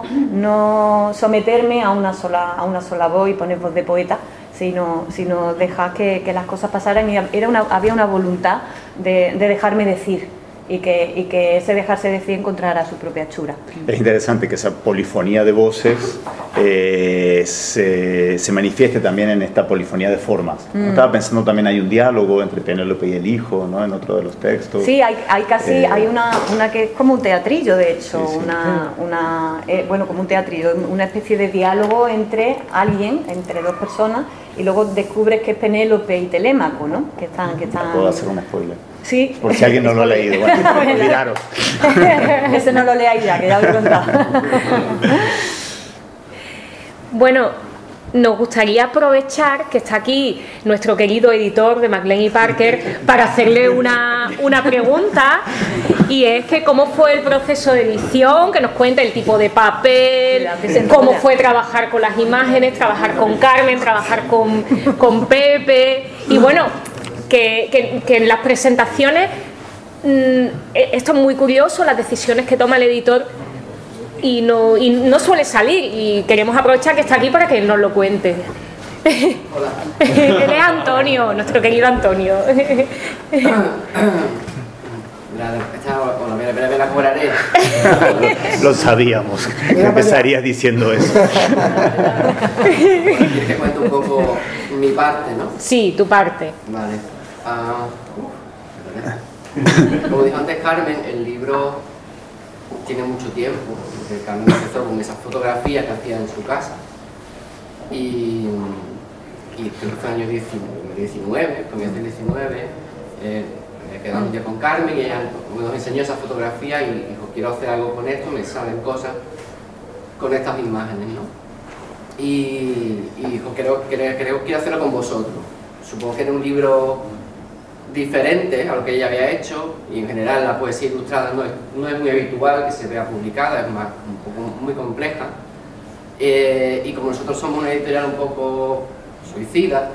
no someterme a una sola voz y poner voz de poeta, sino dejar que las cosas pasaran, y había una voluntad de dejarme decir, y que ese dejarse decir encontrara su propia hechura. Es interesante que esa polifonía de voces se manifieste también en esta polifonía de formas. Estaba pensando también, hay un diálogo entre Penélope y el hijo, ¿no? En otro de los textos. Sí, hay una que es como un teatrillo, de hecho, sí. Bueno, como un teatrillo, una especie de diálogo entre dos personas, y luego descubres que es Penélope y Telémaco, ¿no? Que están... ¿Puedo hacer un spoiler? Sí. Por si alguien no lo ha leído. Bueno, olvidaros. Ese no lo leáis ya, que ya lo he contado. Bueno, nos gustaría aprovechar que está aquí nuestro querido editor de Maclean y Parker para hacerle una pregunta, y es que cómo fue el proceso de edición, que nos cuente el tipo de papel, cómo fue trabajar con las imágenes, trabajar con Carmen, trabajar con Pepe, y bueno, que en las presentaciones, esto es muy curioso, las decisiones que toma el editor, y no suele salir, y queremos aprovechar que está aquí para que él nos lo cuente. Hola. Él es Antonio, nuestro querido Antonio. Me la cobraré. Lo sabíamos, que empezarías diciendo eso. ¿Quieres que cuente un poco mi parte, no? Sí, tu parte. Vale. Como dijo antes Carmen, el libro tiene mucho tiempo, porque Carmen empezó con esas fotografías que hacía en su casa, y creo que fue el año 19, comienzo del 19, me quedé un día con Carmen y ella nos enseñó esa fotografía y dijo, quiero hacer algo con esto, me salen cosas con estas imágenes, ¿no? Y quiero hacerlo con vosotros. Supongo que era un libro diferente a lo que ella había hecho, y en general la poesía ilustrada no es muy habitual que se vea publicada, es más, un poco muy compleja. Y como nosotros somos una editorial un poco suicida,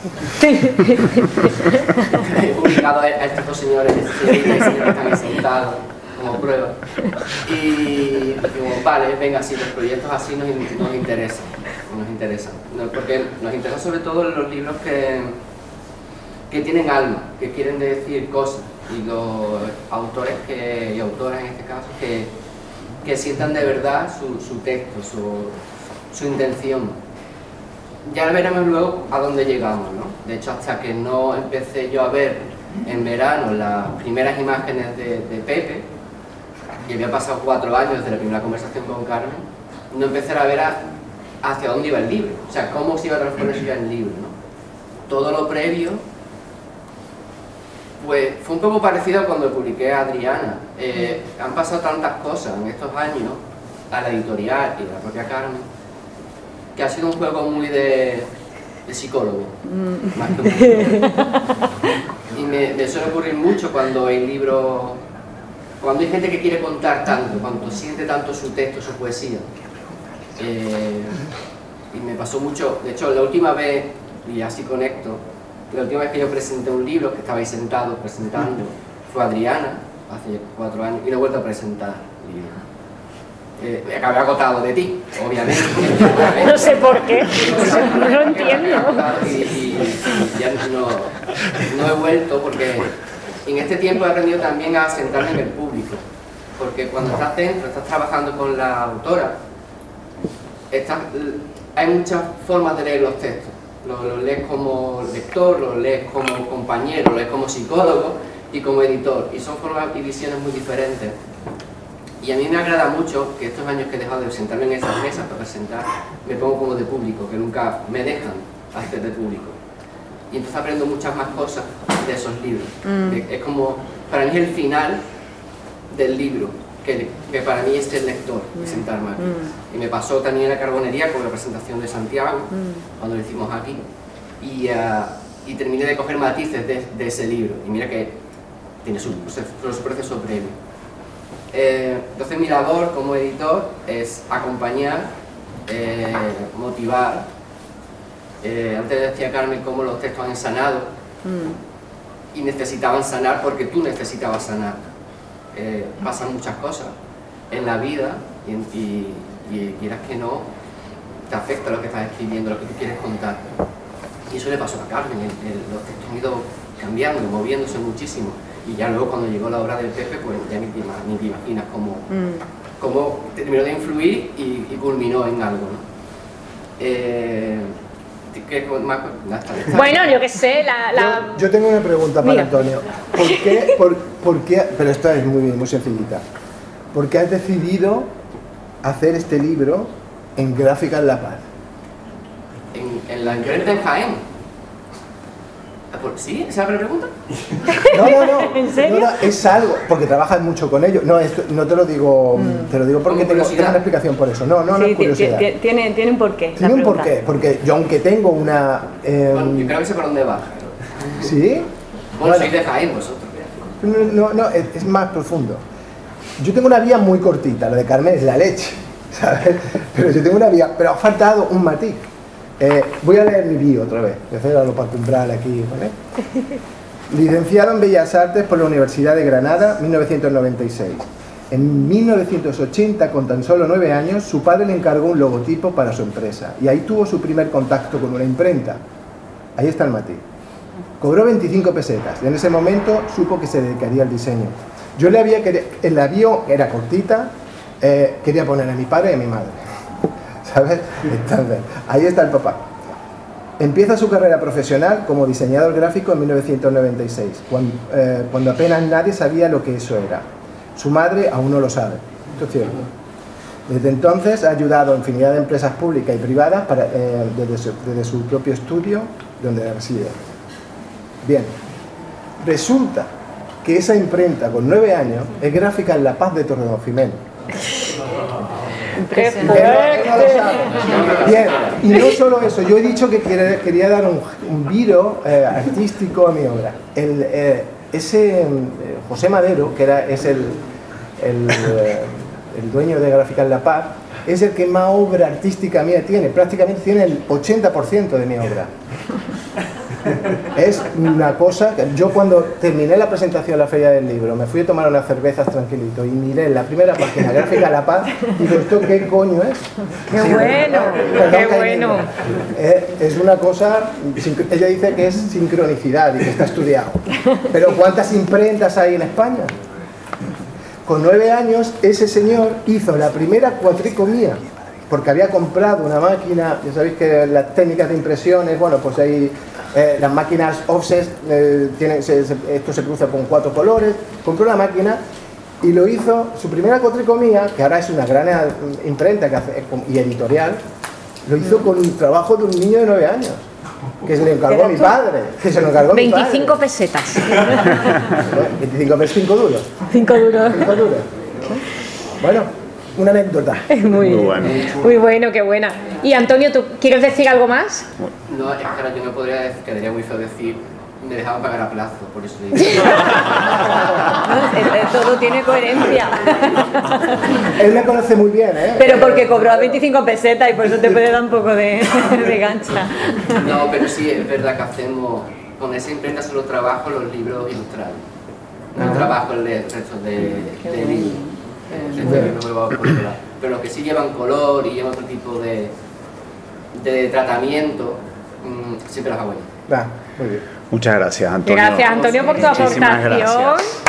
he publicado a estos dos señores que están ahí sentados como prueba. Y digo, vale, venga, sí, los proyectos así nos interesan. Porque nos interesan sobre todo los libros que tienen alma, que quieren decir cosas, y los autores y autoras en este caso que sientan de verdad su texto, su intención. Ya veremos luego a dónde llegamos, ¿no? De hecho, hasta que no empecé yo a ver en verano las primeras imágenes de Pepe, y había pasado 4 años desde la primera conversación con Carmen, no empecé a ver hacia dónde iba el libro, o sea, cómo se iba a transformar eso ya en libro, ¿no? Todo lo previo, pues fue un poco parecido a cuando publiqué a Adriana. Han pasado tantas cosas en estos años, a la editorial y a la propia Carmen, que ha sido un juego muy de psicólogo, más que un libro. Y me suele ocurrir mucho cuando hay libros, cuando hay gente que quiere contar tanto, cuando siente tanto su texto, su poesía. Y me pasó mucho, de hecho la última vez, y así conecto, la última vez que yo presenté un libro, que estabais sentados presentando, fue Adriana, hace 4 años, y lo he vuelto a presentar. Acabé agotado de ti, obviamente. No sé por qué, no lo entiendo. Y ya no he vuelto, porque en este tiempo he aprendido también a sentarme en el público, porque cuando estás dentro, estás trabajando con la autora, hay muchas formas de leer los textos. Lo lees como lector, lo lees como compañero, lo lees como psicólogo y como editor, y son formas y visiones muy diferentes. Y a mí me agrada mucho que estos años que he dejado de sentarme en esas mesas para presentar, me pongo como de público, que nunca me dejan hacer de público. Y entonces aprendo muchas más cosas de esos libros. Es como, para mí, el final del libro, que para mí es el lector, sentarme aquí. Y me pasó también en la Carbonería con la presentación de Santiago, cuando lo hicimos aquí. Y terminé de coger matices de ese libro. Y mira que tiene su proceso previo. Entonces mi labor como editor es acompañar, motivar. Antes decía Carmen cómo los textos han sanado y necesitaban sanar porque tú necesitabas sanar. Pasan muchas cosas en la vida y quieras que no, te afecta lo que estás escribiendo, lo que tú quieres contar. Y eso le pasó a Carmen, los textos han ido cambiando, moviéndose muchísimo. Y ya luego cuando llegó la obra del Pepe, pues ya ni te imaginas cómo terminó de influir y culminó en algo, ¿no? Bueno, yo qué sé, Yo tengo una pregunta para Antonio. ¿Por qué? Pero esto es muy sencillita. ¿Por qué has decidido hacer este libro en Gráficas La Paz? En la imprenta en Jaén. ¿Sí? ¿Esa es la pregunta? No. ¿En serio? No, es algo, porque trabajas mucho con ellos. No, esto, no te lo digo, te lo digo porque tengo una explicación por eso. No es curiosidad. Tiene un porqué. Tiene un porqué, porque yo aunque tengo una... Bueno, yo creo que sé por dónde va. ¿Sí? Bueno, sois de Jaén vosotros. No, es más profundo. Yo tengo una vía muy cortita, lo de Carmen es la leche, ¿sabes? Pero yo tengo una vía, pero ha faltado un matiz. Voy a leer mi bio otra vez, voy a hacer algo para aquí, ¿vale? Licenciado en Bellas Artes por la Universidad de Granada, 1996. En 1980, con tan solo 9 años, su padre le encargó un logotipo para su empresa y ahí tuvo su primer contacto con una imprenta. Ahí está el matiz. Cobró 25 pesetas y en ese momento supo que se dedicaría al diseño. Yo en la bio, era cortita, quería poner a mi padre y a mi madre. ¿Sabes? Entonces, ahí está el papá. Empieza su carrera profesional como diseñador gráfico en 1996, cuando apenas nadie sabía lo que eso era. Su madre aún no lo sabe. Esto es cierto. Desde entonces ha ayudado a infinidad de empresas públicas y privadas desde su propio estudio donde reside. Bien, resulta que esa imprenta con 9 años es Gráficas La Paz de Torredonjimeno. Impresionante. No lo sabe. Bien, y no solo eso, yo he dicho que quería dar un viro artístico a mi obra. José Madero, que es el dueño de Gráficas La Paz, es el que más obra artística mía tiene, prácticamente tiene el 80% de mi obra. Es una cosa que yo, cuando terminé la presentación en la Feria del Libro, me fui a tomar unas cervezas tranquilito y miré en la primera página Gráfica La Paz y digo, ¿esto qué coño es? ¡Qué bueno! ¡Qué bueno! Es una cosa, ella dice que es sincronicidad y que está estudiado, pero ¿cuántas imprentas hay en España? Con 9 años ese señor hizo la primera cuatricomía, porque había comprado una máquina. Ya sabéis que las técnicas de impresiones, bueno, pues hay las máquinas offset, esto se cruza con 4 colores. Compró una máquina y lo hizo, su primera cuatricomía, que ahora es una gran imprenta y editorial, lo hizo con un trabajo de un niño de 9 años, que se lo encargó mi padre. 25 pesetas. 25 pesetas, 5 duros. 5 duros. 5 duros. Bueno, una anécdota. Muy bueno. Muy bueno, qué buena. Y Antonio, ¿tú quieres decir algo más? No, es que ahora yo no podría decir, quedaría muy feo decir, me dejaban pagar a plazo, por eso le digo. Todo tiene coherencia. Él me conoce muy bien, ¿eh? Pero porque cobró a 25 pesetas y por eso te puede dar un poco de gancha. No, pero sí, es verdad que hacemos, con esa imprenta solo trabajo los libros ilustrados. No trabajo el resto de libros. No me va a controlar. Pero los que sí llevan color y llevan otro tipo de tratamiento, siempre las hago yo. Muy bien. Muchas gracias, Antonio. Gracias, Antonio, por tu Muchísimas aportación. gracias.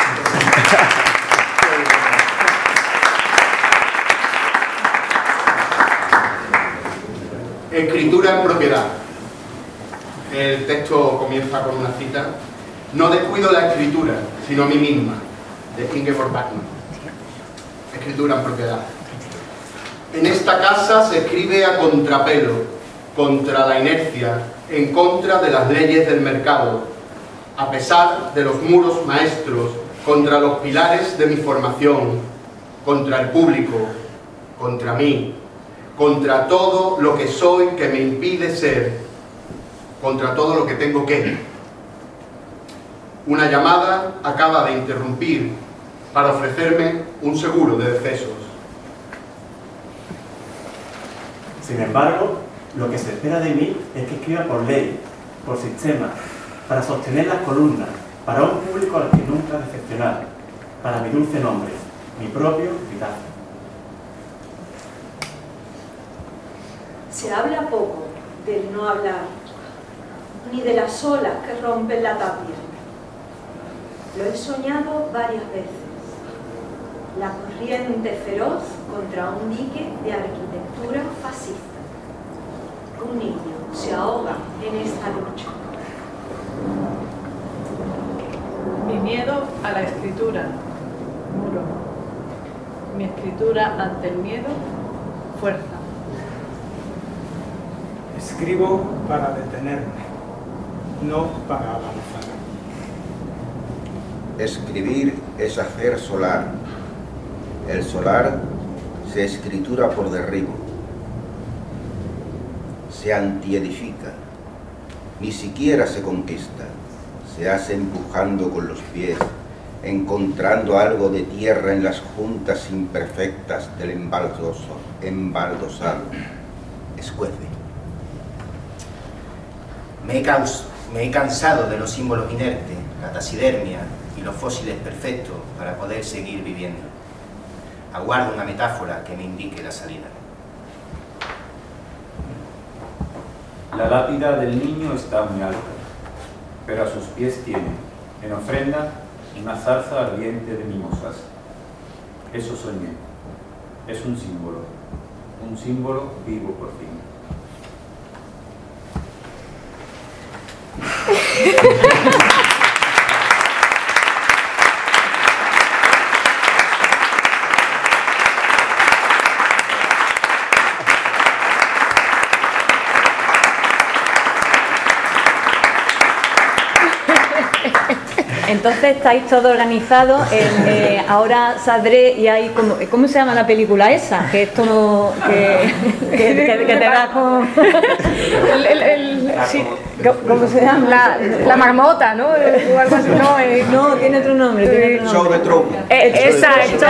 Escritura en propiedad. El texto comienza con una cita. No descuido la escritura, sino a mí misma, de Ingeborg Bachmann. Escritura en propiedad. En esta casa se escribe a contrapelo, contra la inercia, en contra de las leyes del mercado, a pesar de los muros maestros, contra los pilares de mi formación, contra el público, contra mí, contra todo lo que soy que me impide ser, contra todo lo que tengo que. Una llamada acaba de interrumpir para ofrecerme un seguro de decesos. Sin embargo, lo que se espera de mí es que escriba por ley, por sistema, para sostener las columnas, para un público al que nunca decepcionar, para mi dulce nombre, mi propio Vitaz. Se habla poco del no hablar, ni de las olas que rompen la tapia. Lo he soñado varias veces. La corriente feroz contra un dique de arquitectura fascista. Un niño se ahoga en esta lucha. Mi miedo a la escritura, muro. Mi escritura ante el miedo, fuerza. Escribo para detenerme, no para avanzar. Escribir es hacer solar. El solar se escritura por derribo. Se antiedifica. Ni siquiera se conquista. Se hace empujando con los pies, encontrando algo de tierra en las juntas imperfectas del embaldosado. Escuece. Me he cansado de los símbolos inertes, la taxidermia y los fósiles perfectos para poder seguir viviendo. Aguardo una metáfora que me indique la salida. La lápida del niño está muy alta, pero a sus pies tiene, en ofrenda, una zarza ardiente de mimosas. Eso soñé. Es un símbolo vivo por fin. Entonces estáis todos organizados. Ahora saldré y hay como... ¿Cómo se llama la película esa? Que esto no... Que te da con... Sí. ¿Cómo se llama? La marmota, ¿no? O algo así. No, tiene otro nombre. Show de Truman. Exacto.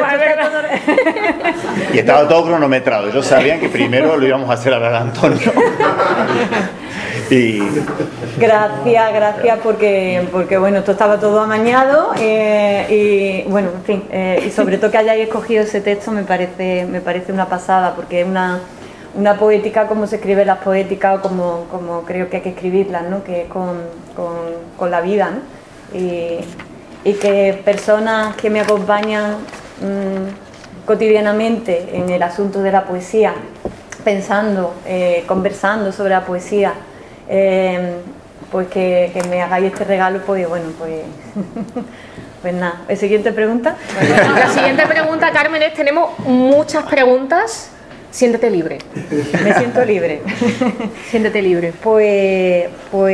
Y estaba todo cronometrado. Ellos sabían que primero lo íbamos a hacer hablar a Antonio. Y... Gracias, porque bueno, esto estaba todo amañado y bueno, en fin, y sobre todo que hayáis escogido ese texto me parece una pasada, porque es una poética como se escriben las poéticas o como creo que hay que escribirlas, ¿no? Que es con la vida, ¿no? Y que personas que me acompañan cotidianamente en el asunto de la poesía, pensando, conversando sobre la poesía, pues que me hagáis este regalo, pues bueno, pues nada. ¿Siguiente pregunta? La siguiente pregunta, Carmen, es: tenemos muchas preguntas. Siéntete libre. Me siento libre. Siéntete libre. Pues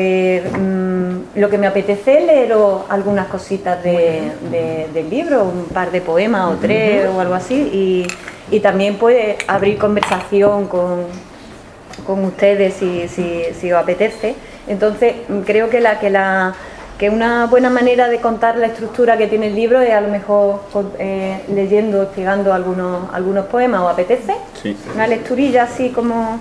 lo que me apetece es leeros algunas cositas del libro, un par de poemas o 3 o algo así, y también pues abrir conversación con ustedes si os apetece. Entonces creo que una buena manera de contar la estructura que tiene el libro es a lo mejor leyendo, explicando algunos poemas. ¿Os apetece? Sí. Una lecturilla así como...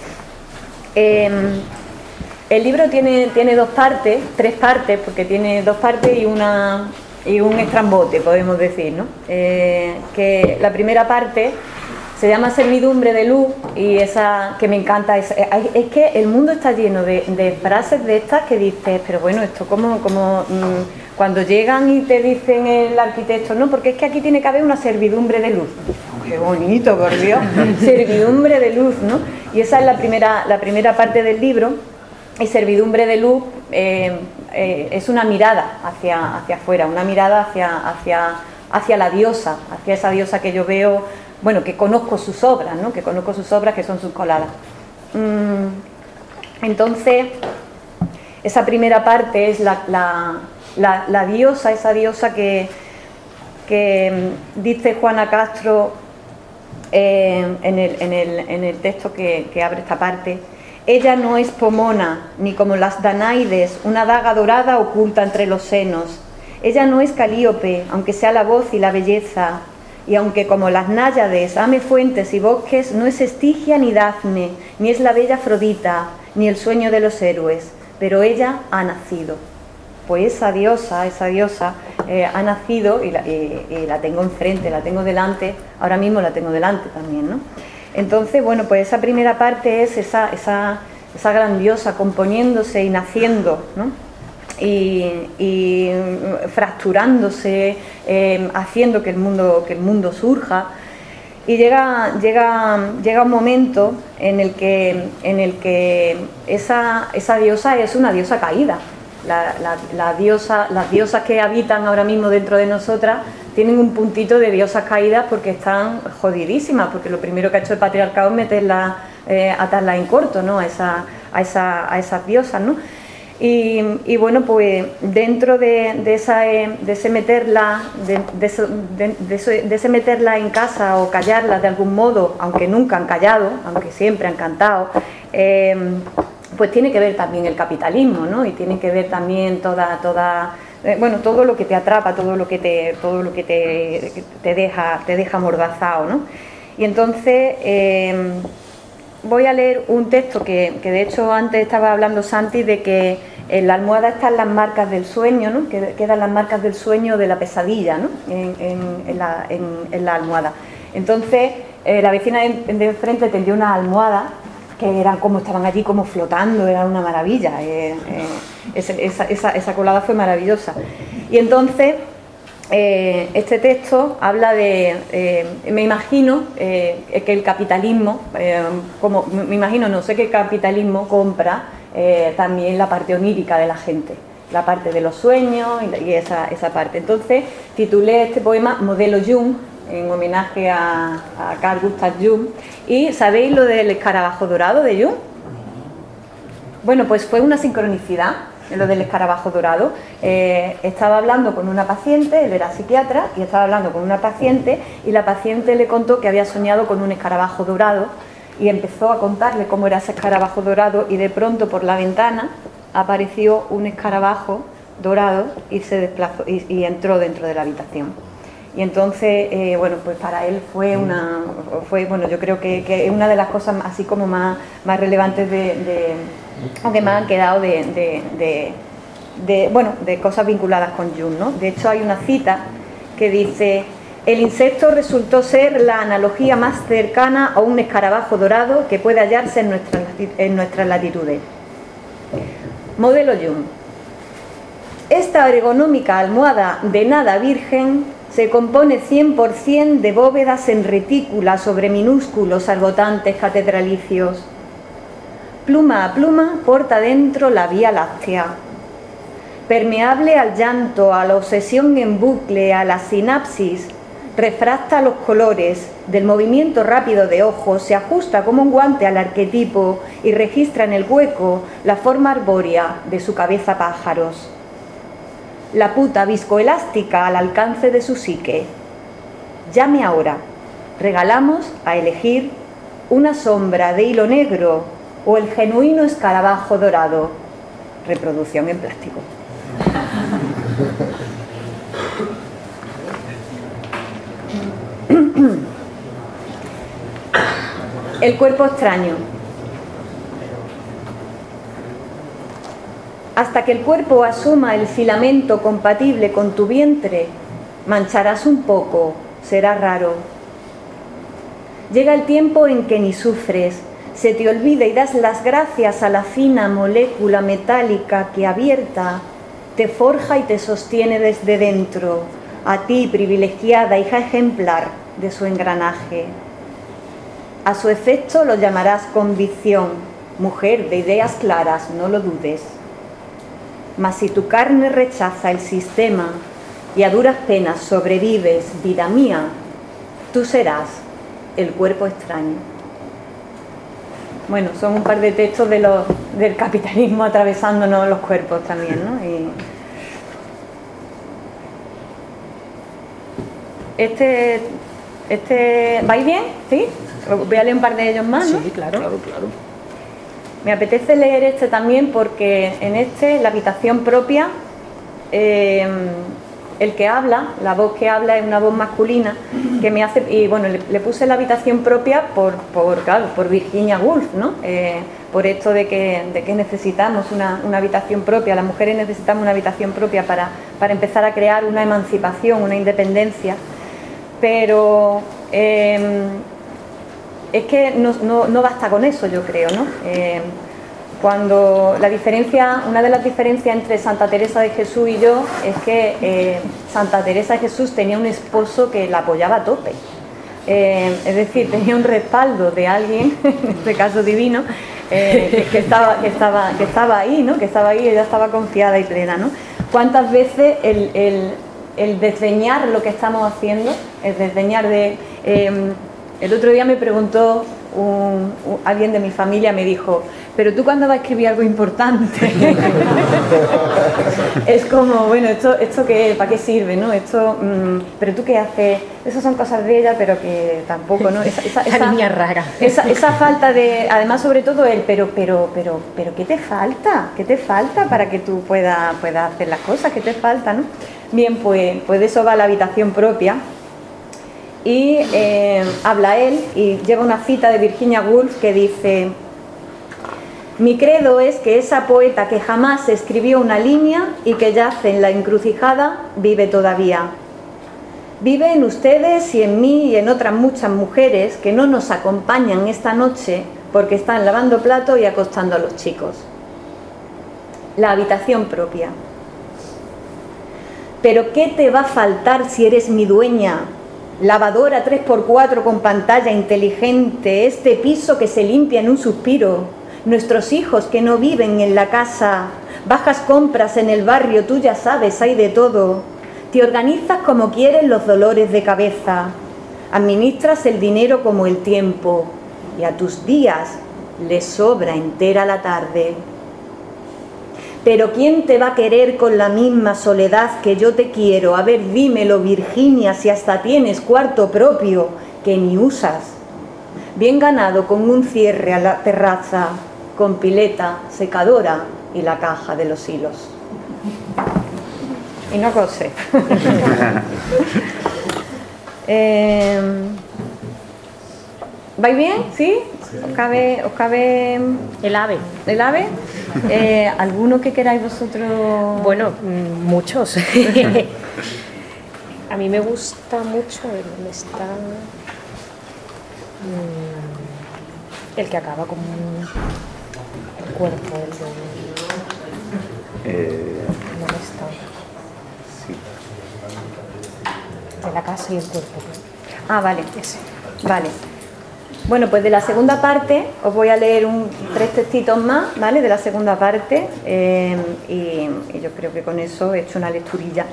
el libro tiene 2 partes, 3 partes, porque tiene 2 partes y un estrambote, podemos decir, ¿no? Que la primera parte se llama Servidumbre de Luz, y esa que me encanta es que el mundo está lleno de frases de estas que dices, pero bueno, esto como cuando llegan y te dicen el arquitecto, no, porque es que aquí tiene que haber una servidumbre de luz. Qué bonito, por Dios. Servidumbre de luz, ¿no? Y esa es la primera parte del libro. Y servidumbre de luz es una mirada hacia afuera, una mirada hacia la diosa, hacia esa diosa que yo veo, bueno, que conozco sus obras, ¿no? Que conozco sus obras, que son sus coladas. Entonces, esa primera parte es la diosa, esa diosa que dice Juana Castro en el texto que abre esta parte. Ella no es Pomona, ni como las Danaides, una daga dorada oculta entre los senos. Ella no es Calíope, aunque sea la voz y la belleza, y aunque como las náyades ame fuentes y bosques, no es Estigia ni Dafne, ni es la bella Afrodita, ni el sueño de los héroes, pero ella ha nacido. Pues esa diosa ha nacido y la tengo enfrente, la tengo delante, ahora mismo la tengo delante también, ¿no? Entonces, bueno, pues esa primera parte es esa gran diosa componiéndose y naciendo, ¿no? Y fracturándose, haciendo que el mundo surja, y llega un momento en el que esa diosa es una diosa caída. Las diosas que habitan ahora mismo dentro de nosotras tienen un puntito de diosas caídas porque están jodidísimas, porque lo primero que ha hecho el patriarcado es meterlas, atarlas en corto, ¿no? a esas diosas, ¿no? Y bueno, pues dentro de ese meterla en casa o callarlas de algún modo, aunque nunca han callado, aunque siempre han cantado, pues tiene que ver también el capitalismo, ¿no? Y tiene que ver también todo lo que te atrapa, todo lo que te deja amordazado, ¿no? Y entonces voy a leer un texto que de hecho antes estaba hablando Santi de que en la almohada están las marcas del sueño, ¿no? Que quedan las marcas del sueño, de la pesadilla, ¿no? En la almohada. Entonces la vecina de enfrente tendió una almohada que eran como, estaban allí como flotando, era una maravilla. Esa colada fue maravillosa. Y entonces este texto habla me imagino que el capitalismo, no sé qué capitalismo compra también la parte onírica de la gente, la parte de los sueños y esa parte. Entonces titulé este poema Modelo Jung, en homenaje a Carl Gustav Jung. ¿Y sabéis lo del escarabajo dorado de Jung? Bueno, pues fue una sincronicidad. lo del escarabajo dorado. Estaba hablando con una paciente, él era psiquiatra, y estaba hablando con una paciente, y la paciente le contó que había soñado con un escarabajo dorado, y empezó a contarle cómo era ese escarabajo dorado, y de pronto por la ventana apareció un escarabajo dorado y se desplazó y entró dentro de la habitación. Y entonces, bueno, pues para él fue bueno, yo creo que es una de las cosas así como más relevantes o que más han quedado de cosas vinculadas con Jung, ¿no? De hecho, hay una cita que dice: el insecto resultó ser la analogía más cercana a un escarabajo dorado que puede hallarse en nuestras latitudes. Modelo Jung. Esta ergonómica almohada de nada virgen se compone 100% de bóvedas en retícula sobre minúsculos agotantes catedralicios. Pluma a pluma porta dentro la Vía Láctea. Permeable al llanto, a la obsesión en bucle, a la sinapsis, refracta los colores, del movimiento rápido de ojos, se ajusta como un guante al arquetipo y registra en el hueco la forma arbórea de su cabeza pájaros. La puta viscoelástica al alcance de su psique. Llame ahora. Regalamos a elegir una sombra de hilo negro o el genuino escarabajo dorado. Reproducción en plástico. El cuerpo extraño. Hasta que el cuerpo asuma el filamento compatible con tu vientre, mancharás un poco, será raro. Llega el tiempo en que ni sufres, se te olvida y das las gracias a la fina molécula metálica que abierta te forja y te sostiene desde dentro, a ti privilegiada hija ejemplar de su engranaje. A su efecto lo llamarás convicción, mujer de ideas claras, no lo dudes. Mas si tu carne rechaza el sistema y a duras penas sobrevives, vida mía, tú serás el cuerpo extraño. Bueno, son un par de textos del capitalismo atravesándonos los cuerpos también, ¿no? ¿Vais bien? ¿Sí? Voy a leer un par de ellos más, ¿no? Sí, claro. Claro. Me apetece leer este también porque en la habitación propia, el que habla, la voz que habla es una voz masculina que me hace, y bueno, le puse la habitación propia por Virginia Woolf, ¿no? Por esto de que necesitamos una habitación propia, las mujeres necesitamos una habitación propia para empezar a crear una emancipación, una independencia, pero es que no basta con eso, yo creo, ¿no? Cuando una de las diferencias entre Santa Teresa de Jesús y yo es que Santa Teresa de Jesús tenía un esposo que la apoyaba a tope. Es decir, tenía un respaldo de alguien, en este caso divino, que estaba ahí, ¿no? Que estaba ahí, ella estaba confiada y plena, ¿no? ¿Cuántas veces el desdeñar lo que estamos haciendo, el desdeñar de... el otro día me preguntó alguien de mi familia, me dijo: pero tú cuando vas a escribir algo importante es como, bueno, esto qué, ¿para qué sirve, no? Pero tú qué haces, eso son cosas de ella, pero que tampoco, ¿no? Esa niña rara. Esa falta de, además sobre todo pero ¿qué te falta? ¿Qué te falta para que tú puedas hacer las cosas? ¿Qué te falta, no? Bien, pues de eso va la habitación propia. Y habla él y lleva una cita de Virginia Woolf que dice: mi credo es que esa poeta que jamás escribió una línea y que yace en la encrucijada vive todavía. Vive en ustedes y en mí y en otras muchas mujeres que no nos acompañan esta noche porque están lavando platos y acostando a los chicos. La habitación propia. ¿Pero qué te va a faltar si eres mi dueña? Lavadora 3x4 con pantalla inteligente, este piso que se limpia en un suspiro, nuestros hijos que no viven en la casa, bajas compras en el barrio, tú ya sabes, hay de todo. Te organizas como quieres los dolores de cabeza, administras el dinero como el tiempo y a tus días les sobra entera la tarde. Pero ¿quién te va a querer con la misma soledad que yo te quiero? A ver, dímelo, Virginia, si hasta tienes cuarto propio que ni usas. Bien ganado con un cierre a la terraza, con pileta, secadora y la caja de los hilos. Y no cose. ¿Vais bien? ¿Sí? ¿Os cabe el ave? ¿El ave? ¿Alguno que queráis vosotros? Bueno, muchos. A mí me gusta mucho ¿dónde está? El que acaba con el cuerpo. ¿Dónde está? Sí. De la casa y el cuerpo. Ah, vale. Ese. Vale. Bueno, pues de la segunda parte os voy a leer 3 textitos más, ¿vale? De la segunda parte y yo creo que con eso he hecho una lecturilla.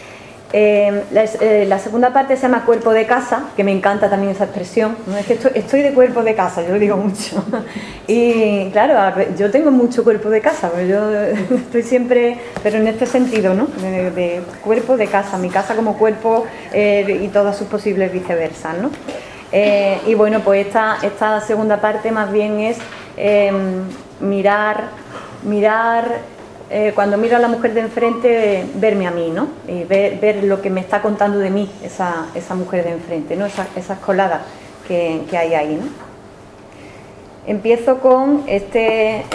La segunda parte se llama Cuerpo de casa, que me encanta también esa expresión, ¿no? Es que estoy de cuerpo de casa, yo lo digo mucho. Y claro, yo tengo mucho cuerpo de casa, pues yo estoy siempre, pero en este sentido, ¿no? De cuerpo de casa, mi casa como cuerpo y todas sus posibles viceversas, ¿no? Y bueno, pues esta segunda parte más bien es mirar cuando miro a la mujer de enfrente, verme a mí, ¿no? Y ver lo que me está contando de mí esa mujer de enfrente, ¿no? Esas coladas que hay ahí, ¿no? Empiezo con esta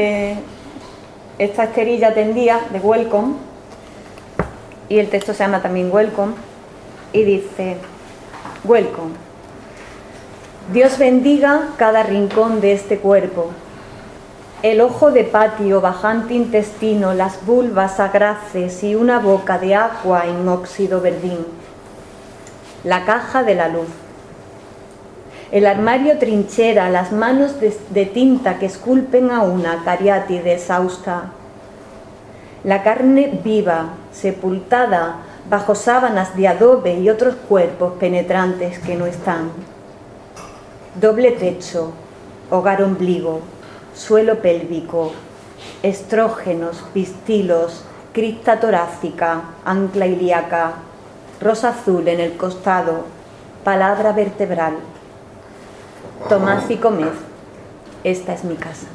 esterilla tendida de Welcome, y el texto se llama también Welcome, y dice: Welcome. Dios bendiga cada rincón de este cuerpo. El ojo de patio, bajante intestino, las vulvas agraces y una boca de agua en óxido verdín. La caja de la luz. El armario trinchera, las manos de tinta que esculpen a una cariátide exhausta. La carne viva, sepultada bajo sábanas de adobe y otros cuerpos penetrantes que no están. Doble techo, hogar ombligo, suelo pélvico, estrógenos, pistilos, cripta torácica, ancla ilíaca, rosa azul en el costado, palabra vertebral. Tomad y comed, esta es mi casa.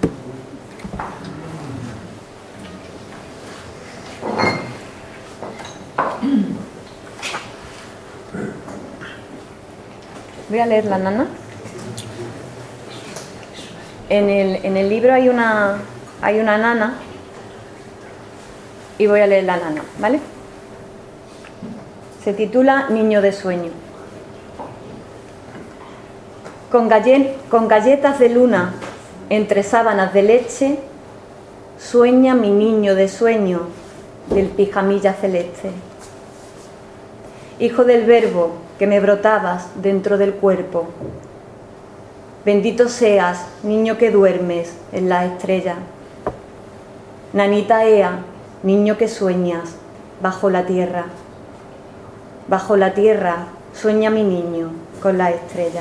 Voy a leer la nana. En el libro hay una nana y voy a leer la nana, ¿vale? Se titula Niño de sueño. Con galletas de luna entre sábanas de leche, sueña mi niño de sueño del pijamilla celeste. Hijo del verbo que me brotabas dentro del cuerpo. Bendito seas, niño que duermes en la estrella. Nanita Ea, niño que sueñas bajo la tierra. Bajo la tierra sueña mi niño con la estrella.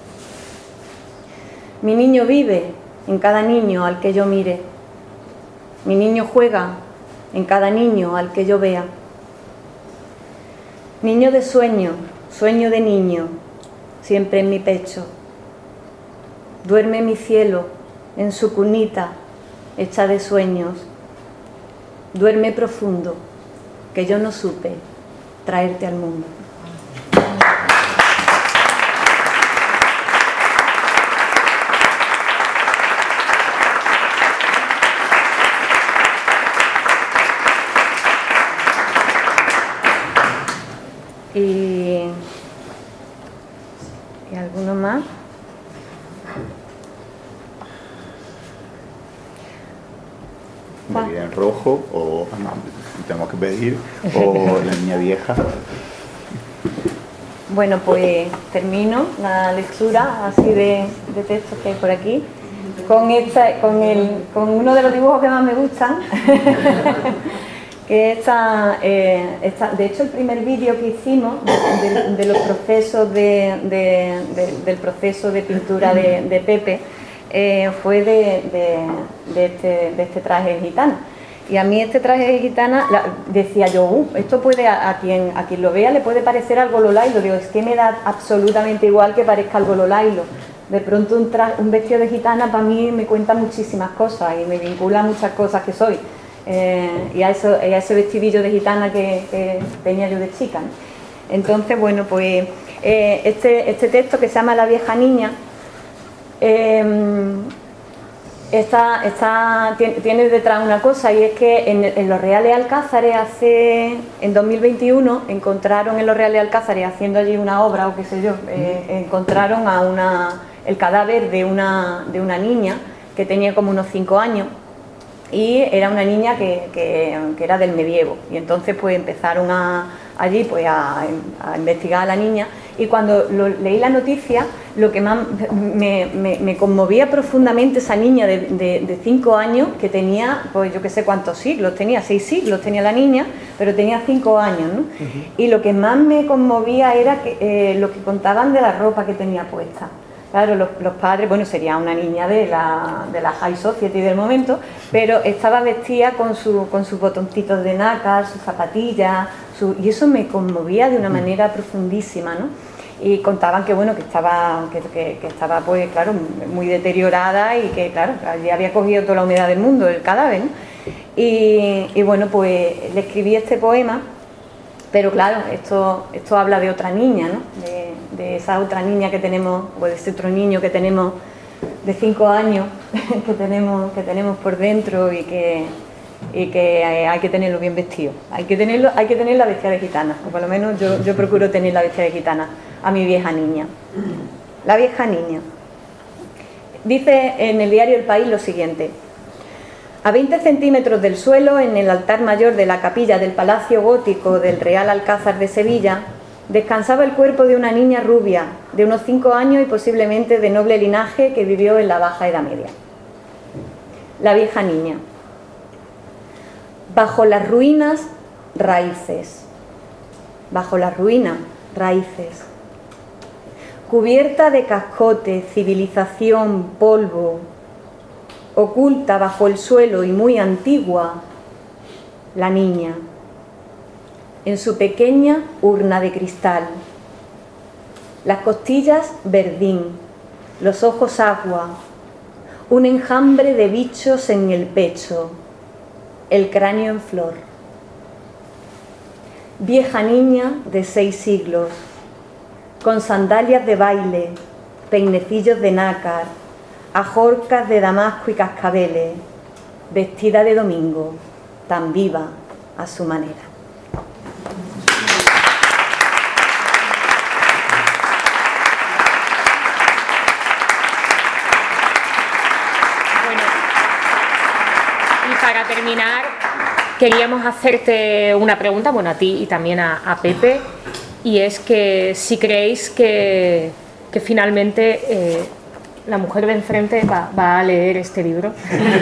Mi niño vive en cada niño al que yo mire. Mi niño juega en cada niño al que yo vea. Niño de sueño, sueño de niño, siempre en mi pecho. Duerme mi cielo en su cunita hecha de sueños. Duerme profundo, que yo no supe traerte al mundo. ¿Y alguno más? María en rojo, o no, tenemos que pedir, o la niña vieja. Bueno, pues termino la lectura así de textos que hay por aquí con uno de los dibujos que más me gustan. Que de hecho el primer vídeo que hicimos de los procesos del proceso de pintura de Pepe fue de este traje gitano. Y a mí este traje de gitana, decía yo, esto puede, a quien lo vea le puede parecer algo Lolailo. Digo, es que me da absolutamente igual que parezca algo Lolailo. De pronto un vestido de gitana para mí me cuenta muchísimas cosas y me vincula a muchas cosas que soy. Y a ese vestidillo de gitana que tenía yo de chica, ¿no? Entonces, bueno, pues este texto que se llama La vieja niña tiene detrás una cosa, y es que en los Reales Alcázares en 2021 encontraron en los Reales Alcázares, haciendo allí una obra o qué sé yo, encontraron el cadáver de una niña que tenía como unos 5 años, y era una niña que era del medievo, y entonces pues empezaron allí pues a investigar a la niña, y cuando leí la noticia, lo que más me conmovía profundamente esa niña de 5 años, que tenía, pues yo qué sé cuántos siglos, tenía 6 siglos, tenía la niña, pero tenía 5 años, ¿no? Y lo que más me conmovía era lo que contaban de la ropa que tenía puesta. Claro, los padres, bueno, sería una niña de la high society del momento, pero estaba vestida con sus botoncitos de nácar, sus zapatillas, y eso me conmovía de una manera profundísima, ¿no? Y contaban que, bueno, que estaba pues, claro, muy deteriorada, y que, claro, allí había cogido toda la humedad del mundo, el cadáver, ¿no? Y bueno, pues le escribí este poema. Pero claro, esto habla de otra niña, ¿no? De esa otra niña que tenemos, o de ese otro niño que tenemos de 5 años, que tenemos por dentro, y que hay que tenerlo bien vestido. Hay que tener la vestida de gitana, o por lo menos yo procuro tener la vestida de gitana a mi vieja niña. La vieja niña. Dice en el diario El País lo siguiente: a 20 centímetros del suelo, en el altar mayor de la capilla del Palacio Gótico del Real Alcázar de Sevilla, descansaba el cuerpo de una niña rubia, de unos 5 años y posiblemente de noble linaje, que vivió en la Baja Edad Media. La vieja niña. Bajo las ruinas, raíces. Bajo las ruinas, raíces. Cubierta de cascote, civilización, polvo. Oculta bajo el suelo y muy antigua, la niña, en su pequeña urna de cristal. Las costillas verdín, los ojos agua, un enjambre de bichos en el pecho, el cráneo en flor. Vieja niña de 6 siglos, con sandalias de baile, peinecillos de nácar, ajorcas de damasco y cascabeles, vestida de domingo, tan viva a su manera. Bueno, y para terminar, queríamos hacerte una pregunta, bueno, a ti y también a Pepe, y es que si creéis que finalmente la mujer de enfrente va a leer este libro.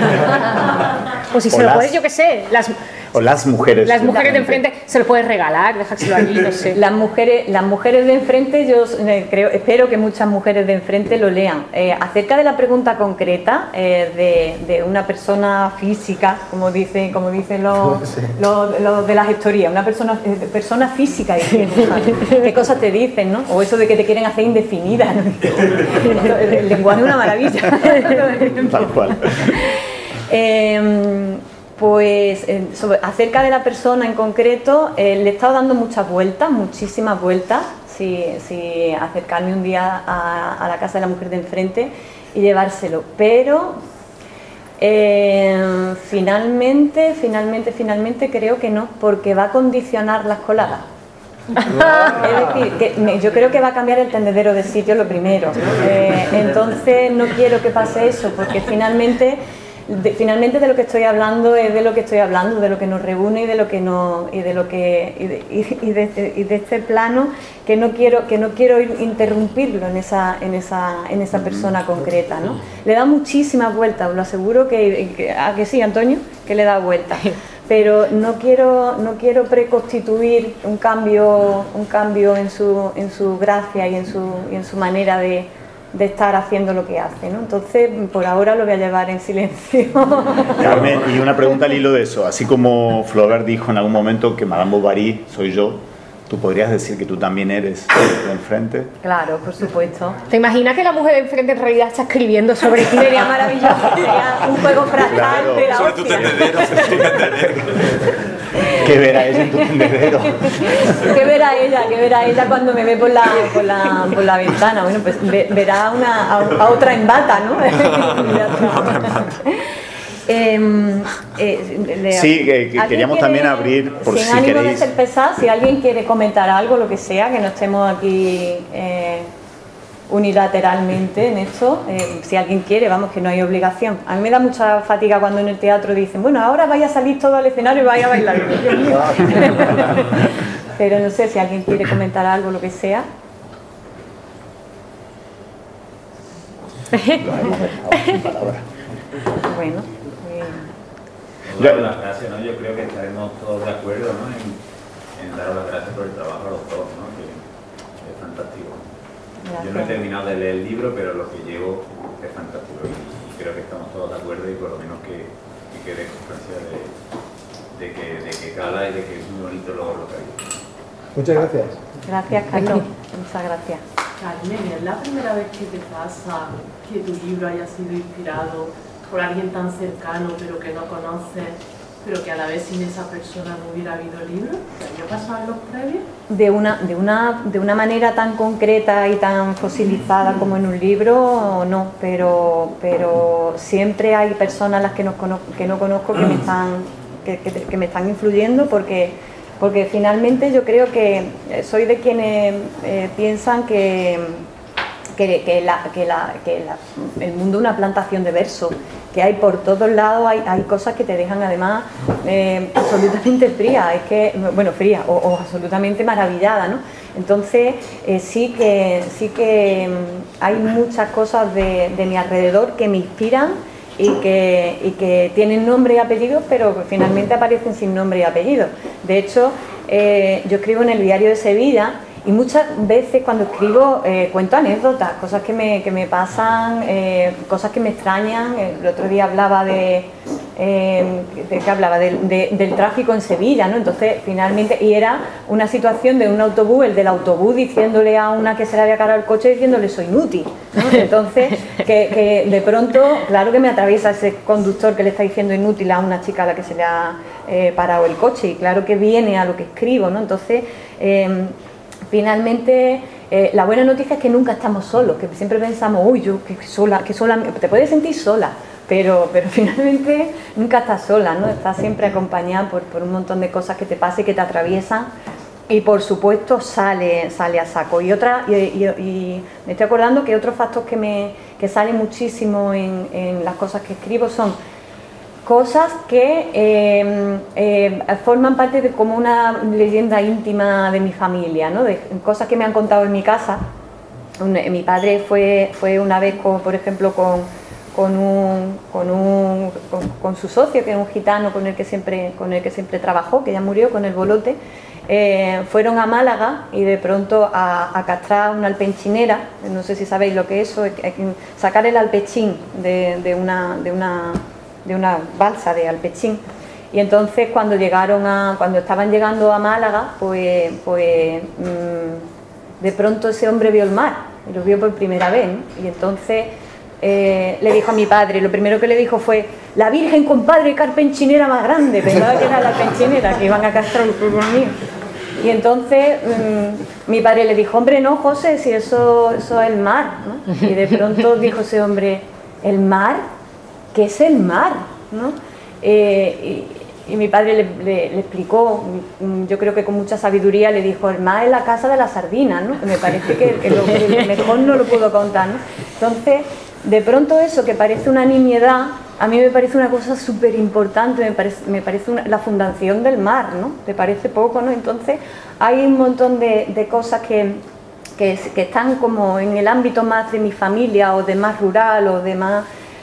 O si se lo puedes, yo qué sé, las mujeres de enfrente se lo puedes regalar, dejárselo allí, no sé. Las mujeres de enfrente, yo espero que muchas mujeres de enfrente lo lean. Acerca de la pregunta concreta de una persona física, como dicen los de la gestoría, una persona física, ¿qué cosas te dicen, no? O eso de que te quieren hacer indefinida, ¿no? El lenguaje es una maravilla. Tal cual. Pues acerca de la persona en concreto, le he estado dando muchas vueltas, muchísimas vueltas, si acercarme un día a la casa de la mujer de enfrente y llevárselo, pero finalmente creo que no, porque va a condicionar las coladas. Es decir, que yo creo que va a cambiar el tendedero de sitio lo primero, entonces no quiero que pase eso, porque finalmente de lo que estoy hablando es de lo que estoy hablando, de lo que nos reúne y de lo que no, y de este plano que no quiero interrumpirlo en esa persona concreta, ¿no? Le da muchísimas vueltas, os lo aseguro que sí, Antonio, que le da vueltas, pero no quiero preconstituir un cambio en su gracia y en su manera de estar haciendo lo que hace, ¿no? Entonces, por ahora lo voy a llevar en silencio. Carmen, y una pregunta al hilo de eso. Así como Flaubert dijo en algún momento que Madame Bovary soy yo, ¿tú podrías decir que tú también eres de enfrente? Claro, por supuesto. ¿Te imaginas que la mujer de enfrente en realidad está escribiendo sobre ti? Sería maravilloso, sería un juego fractal de la sobre tu tendedero, ¿Qué verá ella en tu tendedero? ¿Qué verá ella cuando me ve por la ventana? Bueno, pues verá a otra en bata, ¿no? Sí, queríamos también abrir, por sin si ánimo queréis. de ser pesada, si alguien quiere comentar algo, lo que sea, que no estemos aquí unilateralmente en esto, si alguien quiere, vamos, que no hay obligación. A mí me da mucha fatiga cuando en el teatro dicen, bueno, ahora vaya a salir todo al escenario y vaya a bailar. Pero no sé si alguien quiere comentar algo, lo que sea. Bueno. Daros las gracias, ¿no? Yo creo que estaremos todos de acuerdo, ¿no? en daros las gracias por el trabajo a los dos, ¿no? Que es fantástico. Gracias. Yo no he terminado de leer el libro, pero lo que llevo es fantástico y creo que estamos todos de acuerdo y por lo menos que quede constancia de que cala y de que es muy bonito lo que hay. Muchas gracias. Gracias, Carlos. Muchas gracias. Carmen, ¿es la primera vez que te pasa que tu libro haya sido inspirado por alguien tan cercano pero que no conoces, pero que a la vez sin esa persona no hubiera habido libro? ¿Te había pasado en los previos? De una manera tan concreta y tan fosilizada como en un libro, no, pero siempre hay personas a las que no conozco que me están influyendo porque finalmente yo creo que soy de quienes piensan que el mundo es una plantación de versos, que hay por todos lados, hay cosas que te dejan además absolutamente frías, fría o absolutamente maravillada, ¿no? Entonces sí que hay muchas cosas de mi alrededor que me inspiran y que tienen nombre y apellido, pero que finalmente aparecen sin nombre y apellido. De hecho, yo escribo en el Diario de Sevilla. Y muchas veces cuando escribo cuento anécdotas, cosas que me pasan, cosas que me extrañan. El otro día hablaba del tráfico en Sevilla, ¿no? Entonces finalmente, y era una situación de un autobús, el del autobús diciéndole a una que se le había cargado el coche, diciéndole soy inútil, ¿no? Entonces que de pronto, claro que me atraviesa ese conductor que le está diciendo inútil a una chica a la que se le ha parado el coche, y claro que viene a lo que escribo, ¿no? Entonces finalmente, la buena noticia es que nunca estamos solos, que siempre pensamos, uy, yo que sola, te puedes sentir sola, pero finalmente nunca estás sola, ¿no? Estás siempre acompañada por un montón de cosas que te pasan y que te atraviesan, y por supuesto sale a saco. Y me estoy acordando que otro factor que sale muchísimo en las cosas que escribo son cosas que forman parte de como una leyenda íntima de mi familia, ¿no? De cosas que me han contado en mi casa. Mi padre fue una vez, por ejemplo, con su socio, que es un gitano con el que siempre trabajó, que ya murió, con el Bolote. Fueron a Málaga y de pronto a castrar una alpenchinera. No sé si sabéis lo que es eso, sacar el alpechín de una balsa de alpechín. Y entonces cuando estaban llegando a Málaga, pues de pronto ese hombre vio el mar, y lo vio por primera vez, ¿no? Y entonces le dijo a mi padre, lo primero que le dijo fue: la Virgen, compadre, qué alpenchinera más grande. Pensaba que era la alpenchinera, que iban a castrar el pueblo mío. Y entonces mi padre le dijo: hombre, no, José, si eso es el mar, ¿no? Y de pronto dijo ese hombre: ¿el mar? ¿Qué es el mar? ¿No? Y mi padre le explicó, yo creo que con mucha sabiduría, le dijo: el mar es la casa de las sardinas, ¿no? Me parece que lo mejor no lo puedo contar, ¿no? Entonces, de pronto eso que parece una nimiedad, a mí me parece una cosa súper importante, me parece la fundación del mar, ¿no? ¿Te parece poco, no? Entonces, hay un montón de cosas que están como en el ámbito más de mi familia, o de más rural, o de más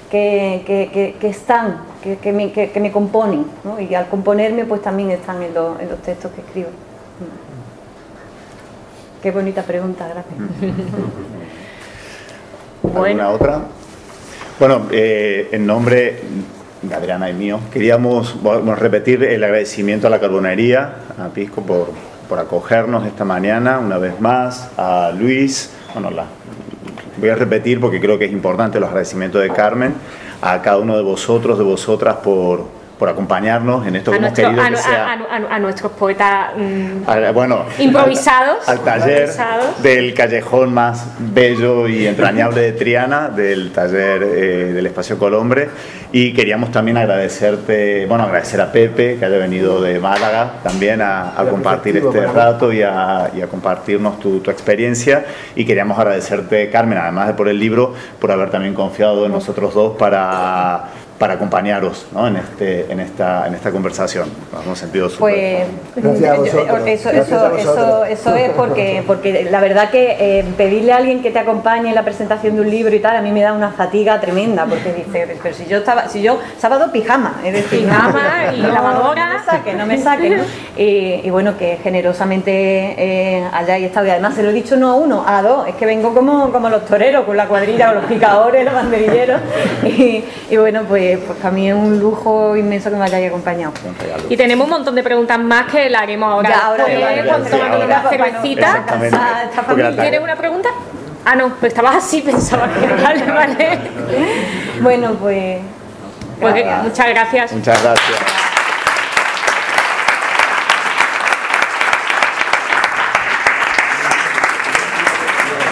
que me componen, ¿no? Y al componerme pues también están en los textos que escribo. Qué bonita pregunta, gracias. ¿Alguna otra? Bueno, en nombre de Adriana y mío, queríamos repetir el agradecimiento a la Carbonería, a Pisco por acogernos esta mañana una vez más, a Luis, bueno, voy a repetir porque creo que es importante los agradecimientos de Carmen, a cada uno de vosotros, de vosotras por acompañarnos en esto que hemos querido que sea... A nuestros poetas bueno, improvisados. Al taller del callejón más bello y entrañable de Triana, del taller del Espacio Colombre. Y queríamos también agradecer a Pepe, que haya venido de Málaga también a compartir este rato y a compartirnos tu experiencia. Y queríamos agradecerte, Carmen, además de por el libro, por haber también confiado en nosotros dos para acompañaros, ¿no? en esta conversación. Nos hemos sentido súper... Pues eso es porque la verdad que pedirle a alguien que te acompañe en la presentación de un libro y tal, a mí me da una fatiga tremenda, porque dice, pero si yo sábado pijama, es decir, pijama y lavadora, no me saque, ¿no? Y bueno, que generosamente hayáis estado, y además se lo he dicho no a uno, a dos, es que vengo como los toreros, con la cuadrilla, con los picadores, los banderilleros, y bueno, pues para mí es un lujo inmenso que me hayáis acompañado. Y tenemos un montón de preguntas más que la haremos ahora. Cuando tomamos una cervecita. ¿Tienes una pregunta? Ah, no, pues estabas así, pensaba que vale. Bueno, pues muchas gracias. Muchas gracias.